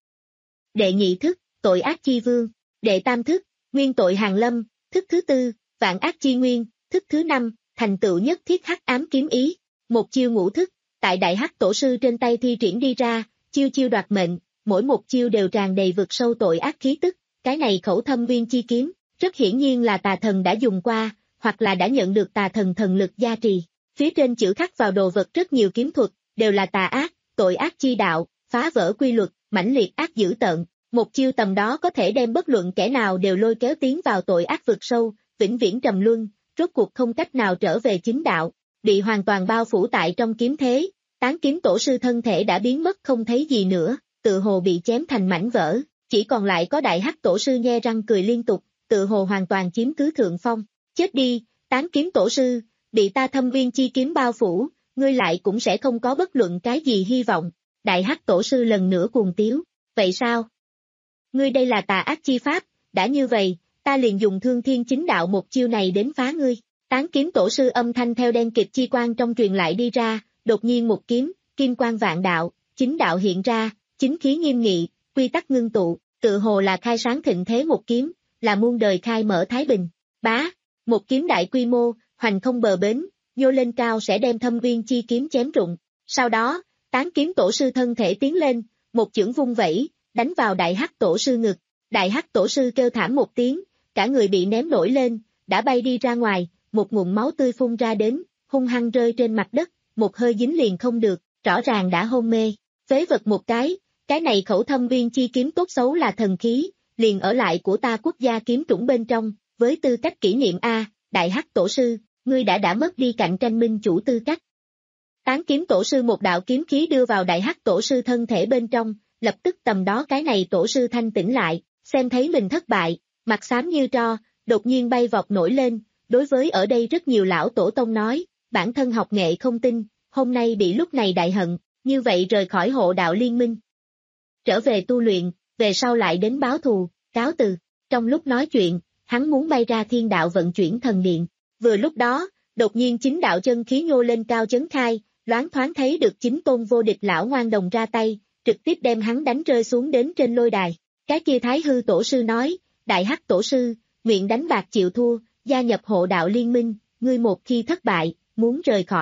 Đệ nhị thức, tội ác chi vương, đệ tam thức, nguyên tội hàng lâm, thức thứ tư, vạn ác chi nguyên, thức thứ năm, thành tựu nhất thiết hắc ám kiếm ý, một chiêu ngũ thức, tại đại hắc tổ sư trên tay thi triển đi ra, chiêu chiêu đoạt mệnh, mỗi một chiêu đều tràn đầy vực sâu tội ác khí tức, cái này khẩu thâm uyên chi kiếm, rất hiển nhiên là tà thần đã dùng qua, hoặc là đã nhận được tà thần thần lực gia trì, phía trên chữ khắc vào đồ vật rất nhiều kiếm thuật, đều là tà ác, tội ác chi đạo, phá vỡ quy luật, mãnh liệt ác dữ tợn, một chiêu tầm đó có thể đem bất luận kẻ nào đều lôi kéo tiến vào tội ác vực sâu, vĩnh viễn trầm luân, rốt cuộc không cách nào trở về chính đạo, bị hoàn toàn bao phủ tại trong kiếm thế, tán kiếm tổ sư thân thể đã biến mất không thấy gì nữa, tự hồ bị chém thành mảnh vỡ, chỉ còn lại có đại hắc tổ sư nhe răng cười liên tục, tự hồ hoàn toàn chiếm cứ thượng phong, chết đi, tán kiếm tổ sư, bị ta thâm uyên chi kiếm bao phủ, ngươi lại cũng sẽ không có bất luận cái gì hy vọng, đại hắc tổ sư lần nữa cuồng tiếu, vậy sao? Ngươi đây là tà ác chi pháp, đã như vậy, ta liền dùng thương thiên chính đạo một chiêu này đến phá ngươi, tán kiếm tổ sư âm thanh theo đen kịch chi quang trong truyền lại đi ra, đột nhiên một kiếm, kim quang vạn đạo, chính đạo hiện ra, chính khí nghiêm nghị, quy tắc ngưng tụ, tự hồ là khai sáng thịnh thế một kiếm, là muôn đời khai mở thái bình, bá, một kiếm đại quy mô, hoành không bờ bến, nhô lên cao sẽ đem thâm uyên chi kiếm chém rụng, sau đó, tán kiếm tổ sư thân thể tiến lên, một chưởng vung vẩy, đánh vào đại hắc tổ sư ngực, đại hắc tổ sư kêu thảm một tiếng, cả người bị ném nổi lên, đã bay đi ra ngoài, một ngụm máu tươi phun ra đến, hung hăng rơi trên mặt đất, một hơi dính liền không được, rõ ràng đã hôn mê, phế vật một cái, cái này khẩu thâm uyên chi kiếm tốt xấu là thần khí, liền ở lại của ta quốc gia kiếm trũng bên trong, với tư cách kỷ niệm A, đại hắc tổ sư, ngươi đã đã mất đi cạnh tranh minh chủ tư cách. Tán kiếm tổ sư một đạo kiếm khí đưa vào đại hắc tổ sư thân thể bên trong, lập tức tầm đó cái này tổ sư thanh tỉnh lại, xem thấy mình thất bại, mặt xám như tro, đột nhiên bay vọt nổi lên, đối với ở đây rất nhiều lão tổ tông nói, bản thân học nghệ không tin, hôm nay bị lúc này đại hận, như vậy rời khỏi hộ đạo liên minh. Trở về tu luyện, về sau lại đến báo thù, cáo từ, trong lúc nói chuyện, hắn muốn bay ra thiên đạo vận chuyển thần điện, vừa lúc đó, đột nhiên chính đạo chân khí nhô lên cao chấn khai, loáng thoáng thấy được chính tôn vô địch lão ngoan đồng ra tay, trực tiếp đem hắn đánh rơi xuống đến trên lôi đài, cái kia thái hư tổ sư nói, đại hắc tổ sư, nguyện đánh bạc chịu thua, gia nhập hộ đạo liên minh, ngươi một khi thất bại, muốn rời khỏi,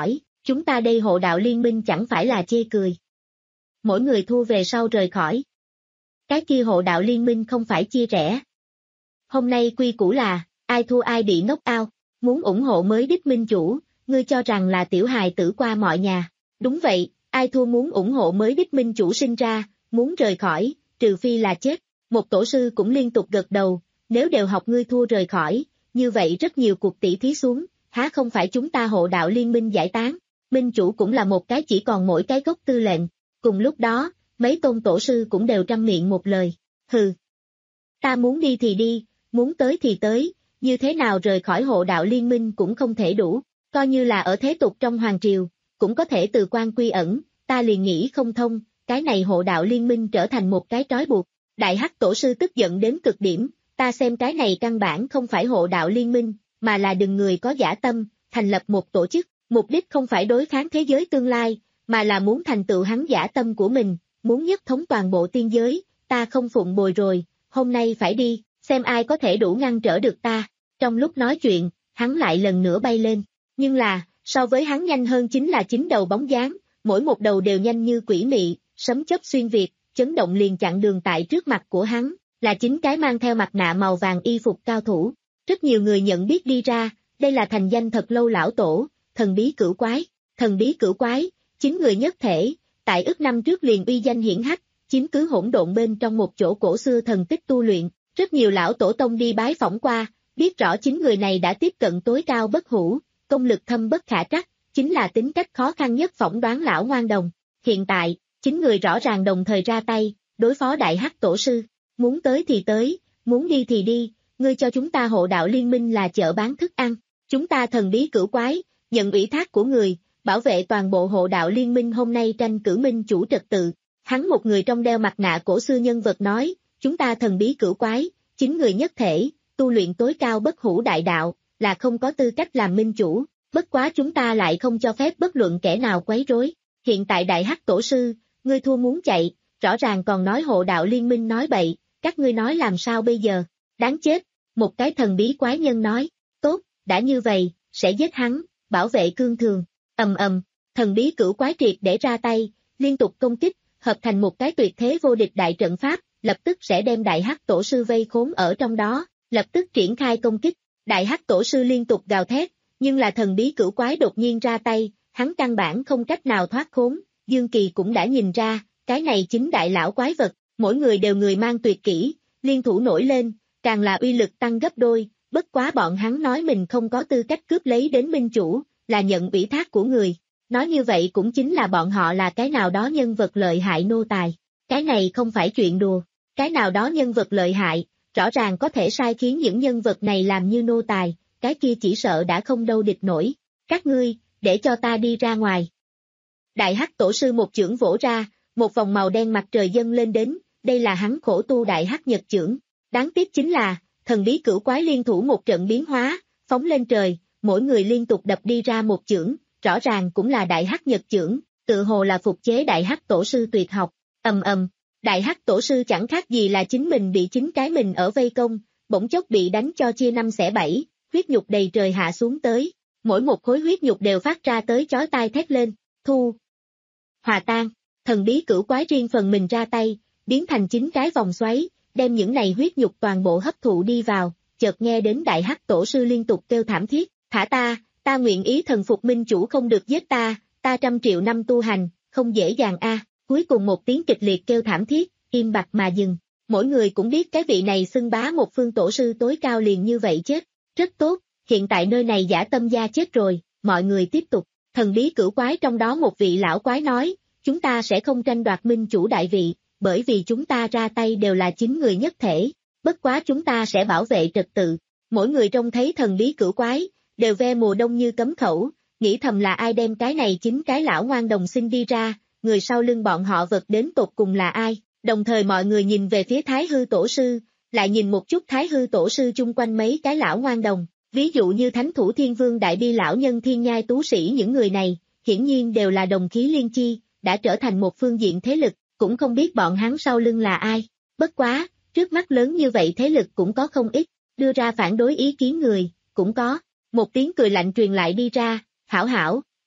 chúng ta đây hộ đạo liên minh chẳng phải là chê cười. Mỗi người thua về sau rời khỏi. Cái kia hộ đạo liên minh không phải chia rẽ. Hôm nay quy củ là, ai thua ai bị knock out, muốn ủng hộ mới đích minh chủ, ngươi cho rằng là tiểu hài tử qua mọi nhà. Đúng vậy, ai thua muốn ủng hộ mới đích minh chủ sinh ra, muốn rời khỏi, trừ phi là chết. Một tổ sư cũng liên tục gật đầu, nếu đều học ngươi thua rời khỏi, như vậy rất nhiều cuộc tỷ thí xuống, há không phải chúng ta hộ đạo liên minh giải tán. Minh chủ cũng là một cái chỉ còn mỗi cái gốc tư lệnh. Cùng lúc đó, mấy tôn tổ sư cũng đều trăm miệng một lời. Hừ. Ta muốn đi thì đi, muốn tới thì tới, như thế nào rời khỏi hộ đạo liên minh cũng không thể đủ, coi như là ở thế tục trong hoàng triều, cũng có thể từ quan quy ẩn, ta liền nghĩ không thông, cái này hộ đạo liên minh trở thành một cái trói buộc. Đại Hắc tổ sư tức giận đến cực điểm, ta xem cái này căn bản không phải hộ đạo liên minh, mà là đừng người có dã tâm, thành lập một tổ chức, mục đích không phải đối kháng thế giới tương lai, mà là muốn thành tựu hắn dã tâm của mình, muốn nhất thống toàn bộ tiên giới, ta không phụng bồi rồi, hôm nay phải đi, xem ai có thể đủ ngăn trở được ta. Trong lúc nói chuyện, hắn lại lần nữa bay lên, nhưng là, so với hắn nhanh hơn chính là chín đầu bóng dáng, mỗi một đầu đều nhanh như quỷ mị, sấm chớp xuyên việt, chấn động liền chặn đường tại trước mặt của hắn, là chín cái mang theo mặt nạ màu vàng y phục cao thủ. Rất nhiều người nhận biết đi ra, đây là thành danh thật lâu lão tổ, thần bí cửu quái, thần bí cửu quái, chín người nhất thể, tại ức năm trước liền uy danh hiển hách, chiếm cứ hỗn độn bên trong một chỗ cổ xưa thần tích tu luyện, rất nhiều lão tổ tông đi bái phỏng qua, biết rõ chín người này đã tiếp cận tối cao bất hủ, công lực thâm bất khả trắc, chính là tính cách khó khăn nhất phỏng đoán lão ngoan đồng. Hiện tại, chín người rõ ràng đồng thời ra tay, đối phó Đại Hắc tổ sư, muốn tới thì tới, muốn đi thì đi, ngươi cho chúng ta hộ đạo liên minh là chợ bán thức ăn, chúng ta thần bí cửu quái, nhận ủy thác của người, bảo vệ toàn bộ hộ đạo liên minh hôm nay tranh cử minh chủ trật tự. Hắn một người trong đeo mặt nạ cổ xưa nhân vật nói, chúng ta thần bí cửu quái, chín người nhất thể, tu luyện tối cao bất hủ đại đạo, là không có tư cách làm minh chủ, bất quá chúng ta lại không cho phép bất luận kẻ nào quấy rối. Hiện tại Đại Hắc tổ sư, ngươi thua muốn chạy, rõ ràng còn nói hộ đạo liên minh nói bậy, các ngươi nói làm sao bây giờ, đáng chết, một cái thần bí quái nhân nói, tốt, đã như vậy, sẽ giết hắn, bảo vệ cương thường, ầm ầm, thần bí cửu quái triệt để ra tay, liên tục công kích, hợp thành một cái tuyệt thế vô địch đại trận pháp, lập tức sẽ đem Đại Hắc tổ sư vây khốn ở trong đó, lập tức triển khai công kích, Đại Hắc tổ sư liên tục gào thét, nhưng là thần bí cửu quái đột nhiên ra tay, hắn căn bản không cách nào thoát khốn, Dương Kỳ cũng đã nhìn ra, cái này chính đại lão quái vật, mỗi người đều người mang tuyệt kỹ, liên thủ nổi lên, càng là uy lực tăng gấp đôi, bất quá bọn hắn nói mình không có tư cách cướp lấy đến minh chủ, là nhận ủy thác của người. Nói như vậy cũng chính là bọn họ là cái nào đó nhân vật lợi hại nô tài. Cái này không phải chuyện đùa, cái nào đó nhân vật lợi hại, rõ ràng có thể sai khiến những nhân vật này làm như nô tài, cái kia chỉ sợ đã không đâu địch nổi. Các ngươi, để cho ta đi ra ngoài. Đại Hắc tổ sư một chưởng vỗ ra, một vòng màu đen mặt trời dâng lên đến, đây là hắn khổ tu Đại Hắc Nhật chưởng. Đáng tiếc chính là, thần bí cửu quái liên thủ một trận biến hóa, phóng lên trời, mỗi người liên tục đập đi ra một chưởng, rõ ràng cũng là Đại Hắc Nhật chưởng, tự hồ là phục chế Đại Hắc tổ sư tuyệt học. Ầm ầm, Đại Hắc tổ sư chẳng khác gì là chính mình bị chính cái mình ở vây công, bỗng chốc bị đánh cho chia năm xẻ bảy, huyết nhục đầy trời hạ xuống tới, mỗi một khối huyết nhục đều phát ra tới chói tai thét lên, thu, hòa tan, thần bí cửu quái riêng phần mình ra tay, biến thành chín cái vòng xoáy, đem những này huyết nhục toàn bộ hấp thụ đi vào, chợt nghe đến Đại Hắc tổ sư liên tục kêu thảm thiết, thả ta, ta nguyện ý thần phục minh chủ không được giết ta, ta trăm triệu năm tu hành, không dễ dàng a. Cuối cùng một tiếng kịch liệt kêu thảm thiết, im bặt mà dừng, mỗi người cũng biết cái vị này xưng bá một phương tổ sư tối cao liền như vậy chết, rất tốt, hiện tại nơi này giả tâm gia chết rồi, mọi người tiếp tục, thần bí cửu quái trong đó một vị lão quái nói, chúng ta sẽ không tranh đoạt minh chủ đại vị, bởi vì chúng ta ra tay đều là chín người nhất thể, bất quá chúng ta sẽ bảo vệ trật tự, mỗi người trông thấy thần bí cửu quái, đều ve mùa đông như cấm khẩu, nghĩ thầm là ai đem cái này chín cái lão ngoan đồng sinh đi ra, người sau lưng bọn họ vật đến tột cùng là ai, đồng thời mọi người nhìn về phía Thái Hư tổ sư, lại nhìn một chút Thái Hư tổ sư chung quanh mấy cái lão ngoan đồng, ví dụ như Thánh Thủ Thiên Vương Đại Bi lão nhân Thiên Nhai Tú Sĩ những người này, hiển nhiên đều là đồng khí liên chi, đã trở thành một phương diện thế lực, cũng không biết bọn hắn sau lưng là ai, bất quá, trước mắt lớn như vậy thế lực cũng có không ít, đưa ra phản đối ý kiến người, cũng có, một tiếng cười lạnh truyền lại đi ra, hảo hảo,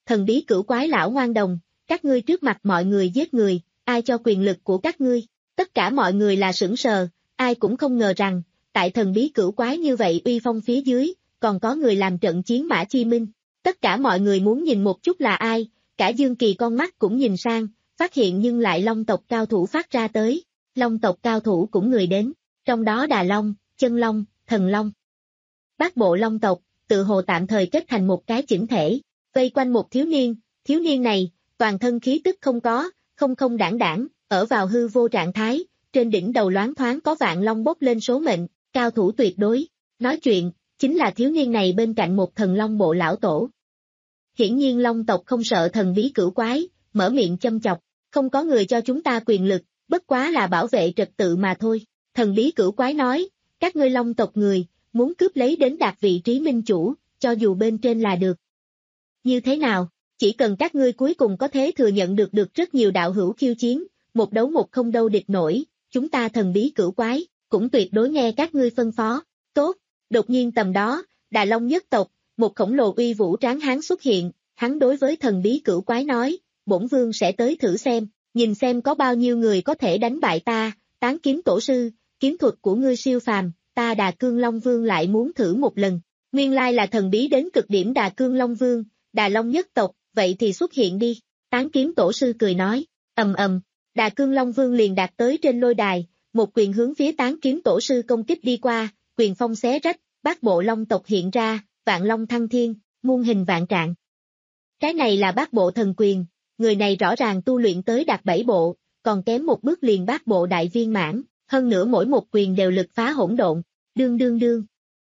thần bí cửu quái lão ngoan đồng, các ngươi trước mặt mọi người giết người, ai cho quyền lực của các ngươi? Tất cả mọi người là sững sờ, ai cũng không ngờ rằng, tại thần bí cửu quái như vậy uy phong phía dưới, còn có người làm trận chiến Mã Chi Minh. Tất cả mọi người muốn nhìn một chút là ai, cả Dương Kỳ con mắt cũng nhìn sang, phát hiện nhưng lại Long tộc cao thủ phát ra tới. Long tộc cao thủ cũng người đến, trong đó Đà Long, Chân Long, Thần Long. Bát bộ Long tộc, tự hồ tạm thời kết thành một cái chỉnh thể, vây quanh một thiếu niên, thiếu niên này, toàn thân khí tức không có, không không đảng đảng, ở vào hư vô trạng thái, trên đỉnh đầu loáng thoáng có vạn long bốc lên số mệnh, cao thủ tuyệt đối. Nói chuyện, chính là thiếu niên này bên cạnh một thần long bộ lão tổ. Hiển nhiên Long tộc không sợ thần bí cửu quái, mở miệng châm chọc, không có người cho chúng ta quyền lực, bất quá là bảo vệ trật tự mà thôi. Thần bí cửu quái nói, các ngươi Long tộc người, muốn cướp lấy đến đạt vị trí minh chủ, cho dù bên trên là được. Như thế nào, chỉ cần các ngươi cuối cùng có thể thừa nhận được được rất nhiều đạo hữu khiêu chiến, một đấu một không đâu địch nổi, chúng ta thần bí cửu quái, cũng tuyệt đối nghe các ngươi phân phó. Tốt, đột nhiên tầm đó, Đà Long nhất tộc, một khổng lồ uy vũ tráng hán xuất hiện, hắn đối với thần bí cửu quái nói, bổn vương sẽ tới thử xem, nhìn xem có bao nhiêu người có thể đánh bại ta, Tán kiếm tổ sư, kiếm thuật của ngươi siêu phàm, ta Đà Cương Long Vương lại muốn thử một lần. Nguyên lai là thần bí đến cực điểm Đà Cương Long Vương, Đà Long nhất tộc, vậy thì xuất hiện đi, Tán kiếm tổ sư cười nói, ầm ầm, Đà Cương Long Vương liền đạt tới trên lôi đài, một quyền hướng phía Tán kiếm tổ sư công kích đi qua, quyền phong xé rách, bát bộ Long tộc hiện ra, vạn long thăng thiên, muôn hình vạn trạng. Cái này là bát bộ thần quyền, người này rõ ràng tu luyện tới đạt bảy bộ, còn kém một bước liền bát bộ đại viên mãn, hơn nữa mỗi một quyền đều lực phá hỗn độn, đương đương đương.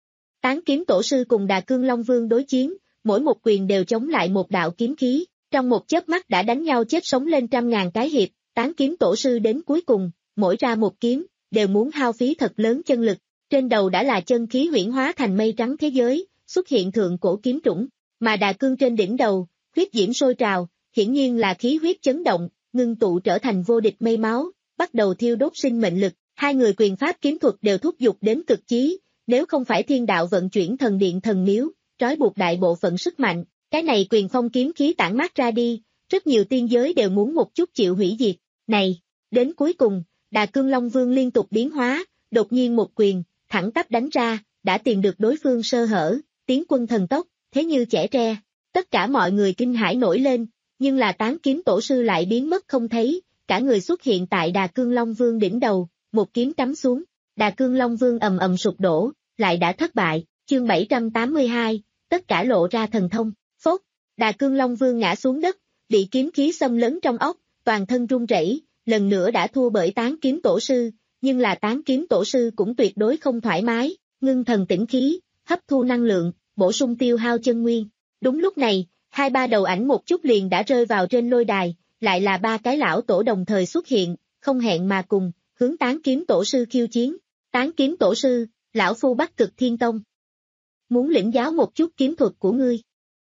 Tán kiếm tổ sư cùng Đà Cương Long Vương đối chiến, mỗi một quyền đều chống lại một đạo kiếm khí, trong một chớp mắt đã đánh nhau chết sống lên trăm ngàn cái hiệp, tán kiếm tổ sư đến cuối cùng, mỗi ra một kiếm, đều muốn hao phí thật lớn chân lực, trên đầu đã là chân khí huyễn hóa thành mây trắng thế giới, xuất hiện thượng cổ kiếm trũng, mà Đà Cương trên đỉnh đầu, huyết diễm sôi trào, hiển nhiên là khí huyết chấn động, ngưng tụ trở thành vô địch mây máu, bắt đầu thiêu đốt sinh mệnh lực, hai người quyền pháp kiếm thuật đều thúc giục đến cực chí, nếu không phải thiên đạo vận chuyển thần điện thần miếu, trói buộc đại bộ phận sức mạnh, cái này quyền phong kiếm khí tản mát ra đi, rất nhiều tiên giới đều muốn một chút chịu hủy diệt, này, đến cuối cùng, Đà Cương Long Vương liên tục biến hóa, đột nhiên một quyền, thẳng tắp đánh ra, đã tìm được đối phương sơ hở, tiến quân thần tốc, thế như chẻ tre, tất cả mọi người kinh hãi nổi lên, nhưng là tán kiếm tổ sư lại biến mất không thấy, cả người xuất hiện tại Đà Cương Long Vương đỉnh đầu, một kiếm cắm xuống, Đà Cương Long Vương ầm ầm sụp đổ, lại đã thất bại, chương bảy trăm tám mươi hai, tất cả lộ ra thần thông, phốt, Đà Cương Long Vương ngã xuống đất, bị kiếm khí xâm lấn trong óc, toàn thân run rẩy, lần nữa đã thua bởi tán kiếm tổ sư, nhưng là tán kiếm tổ sư cũng tuyệt đối không thoải mái, ngưng thần tĩnh khí, hấp thu năng lượng, bổ sung tiêu hao chân nguyên. Đúng lúc này, hai ba đầu ảnh một chút liền đã rơi vào trên lôi đài, lại là ba cái lão tổ đồng thời xuất hiện, không hẹn mà cùng, hướng tán kiếm tổ sư khiêu chiến. Tán kiếm tổ sư, lão phu Bắc Cực Thiên Tông. Muốn lĩnh giáo một chút kiếm thuật của ngươi.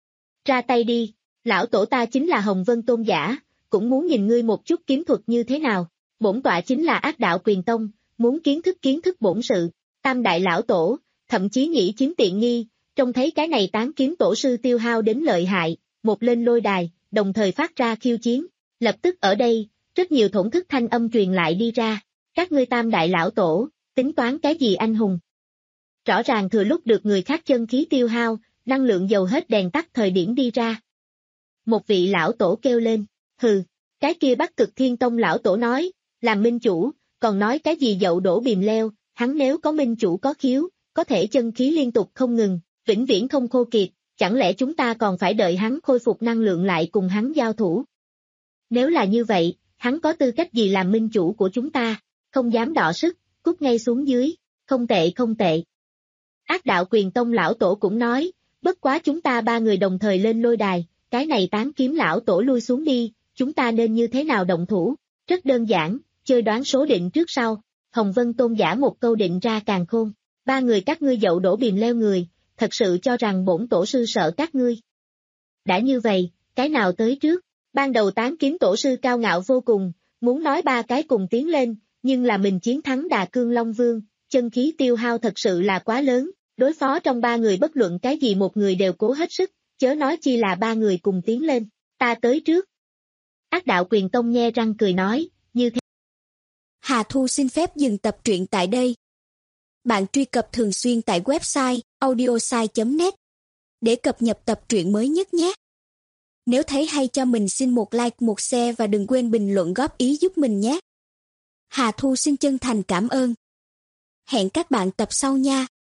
Ra tay đi, lão tổ ta chính là Hồng Vân Tôn giả, cũng muốn nhìn ngươi một chút kiếm thuật như thế nào. Bổn tọa chính là Ác Đạo Quyền Tông, muốn kiến thức kiến thức bổn sự. Tam đại lão tổ, thậm chí nhĩ chiếm tiện nghi, trông thấy cái này tán kiếm tổ sư tiêu hao đến lợi hại, một lên lôi đài, đồng thời phát ra khiêu chiến. Lập tức ở đây, rất nhiều thổn thức thanh âm truyền lại đi ra. Các ngươi tam đại lão tổ, tính toán cái gì anh hùng? Rõ ràng thừa lúc được người khác chân khí tiêu hao, năng lượng dầu hết đèn tắt thời điểm đi ra. Một vị lão tổ kêu lên, hừ, cái kia Bắc Cực Thiên Tông lão tổ nói, làm minh chủ, còn nói cái gì dậu đổ bìm leo, hắn nếu có minh chủ có khiếu, có thể chân khí liên tục không ngừng, vĩnh viễn không khô kiệt, chẳng lẽ chúng ta còn phải đợi hắn khôi phục năng lượng lại cùng hắn giao thủ? Nếu là như vậy, hắn có tư cách gì làm minh chủ của chúng ta, không dám đọ sức, cút ngay xuống dưới, không tệ không tệ. Ác Đạo Quyền Tông lão tổ cũng nói, bất quá chúng ta ba người đồng thời lên lôi đài, cái này tán kiếm lão tổ lui xuống đi, chúng ta nên như thế nào động thủ? Rất đơn giản, chơi đoán số định trước sau. Hồng Vân Tôn giả một câu định ra càng khôn. Ba người các ngươi dậu đổ bìm leo người, thật sự cho rằng bổn tổ sư sợ các ngươi. Đã như vậy, cái nào tới trước? Ban đầu tán kiếm tổ sư cao ngạo vô cùng, muốn nói ba cái cùng tiến lên, nhưng là mình chiến thắng Đà Cương Long Vương, chân khí tiêu hao thật sự là quá lớn, đối phó trong ba người bất luận cái gì một người đều cố hết sức, chớ nói chi là ba người cùng tiến lên, ta tới trước. Ác đạo quyền tông nhe răng cười nói, như thế. Hà Thu xin phép dừng tập truyện tại đây. Bạn truy cập thường xuyên tại website audiosai chấm net để cập nhật tập truyện mới nhất nhé. Nếu thấy hay cho mình xin một like, một share và đừng quên bình luận góp ý giúp mình nhé. Hà Thu xin chân thành cảm ơn. Hẹn các bạn tập sau nha.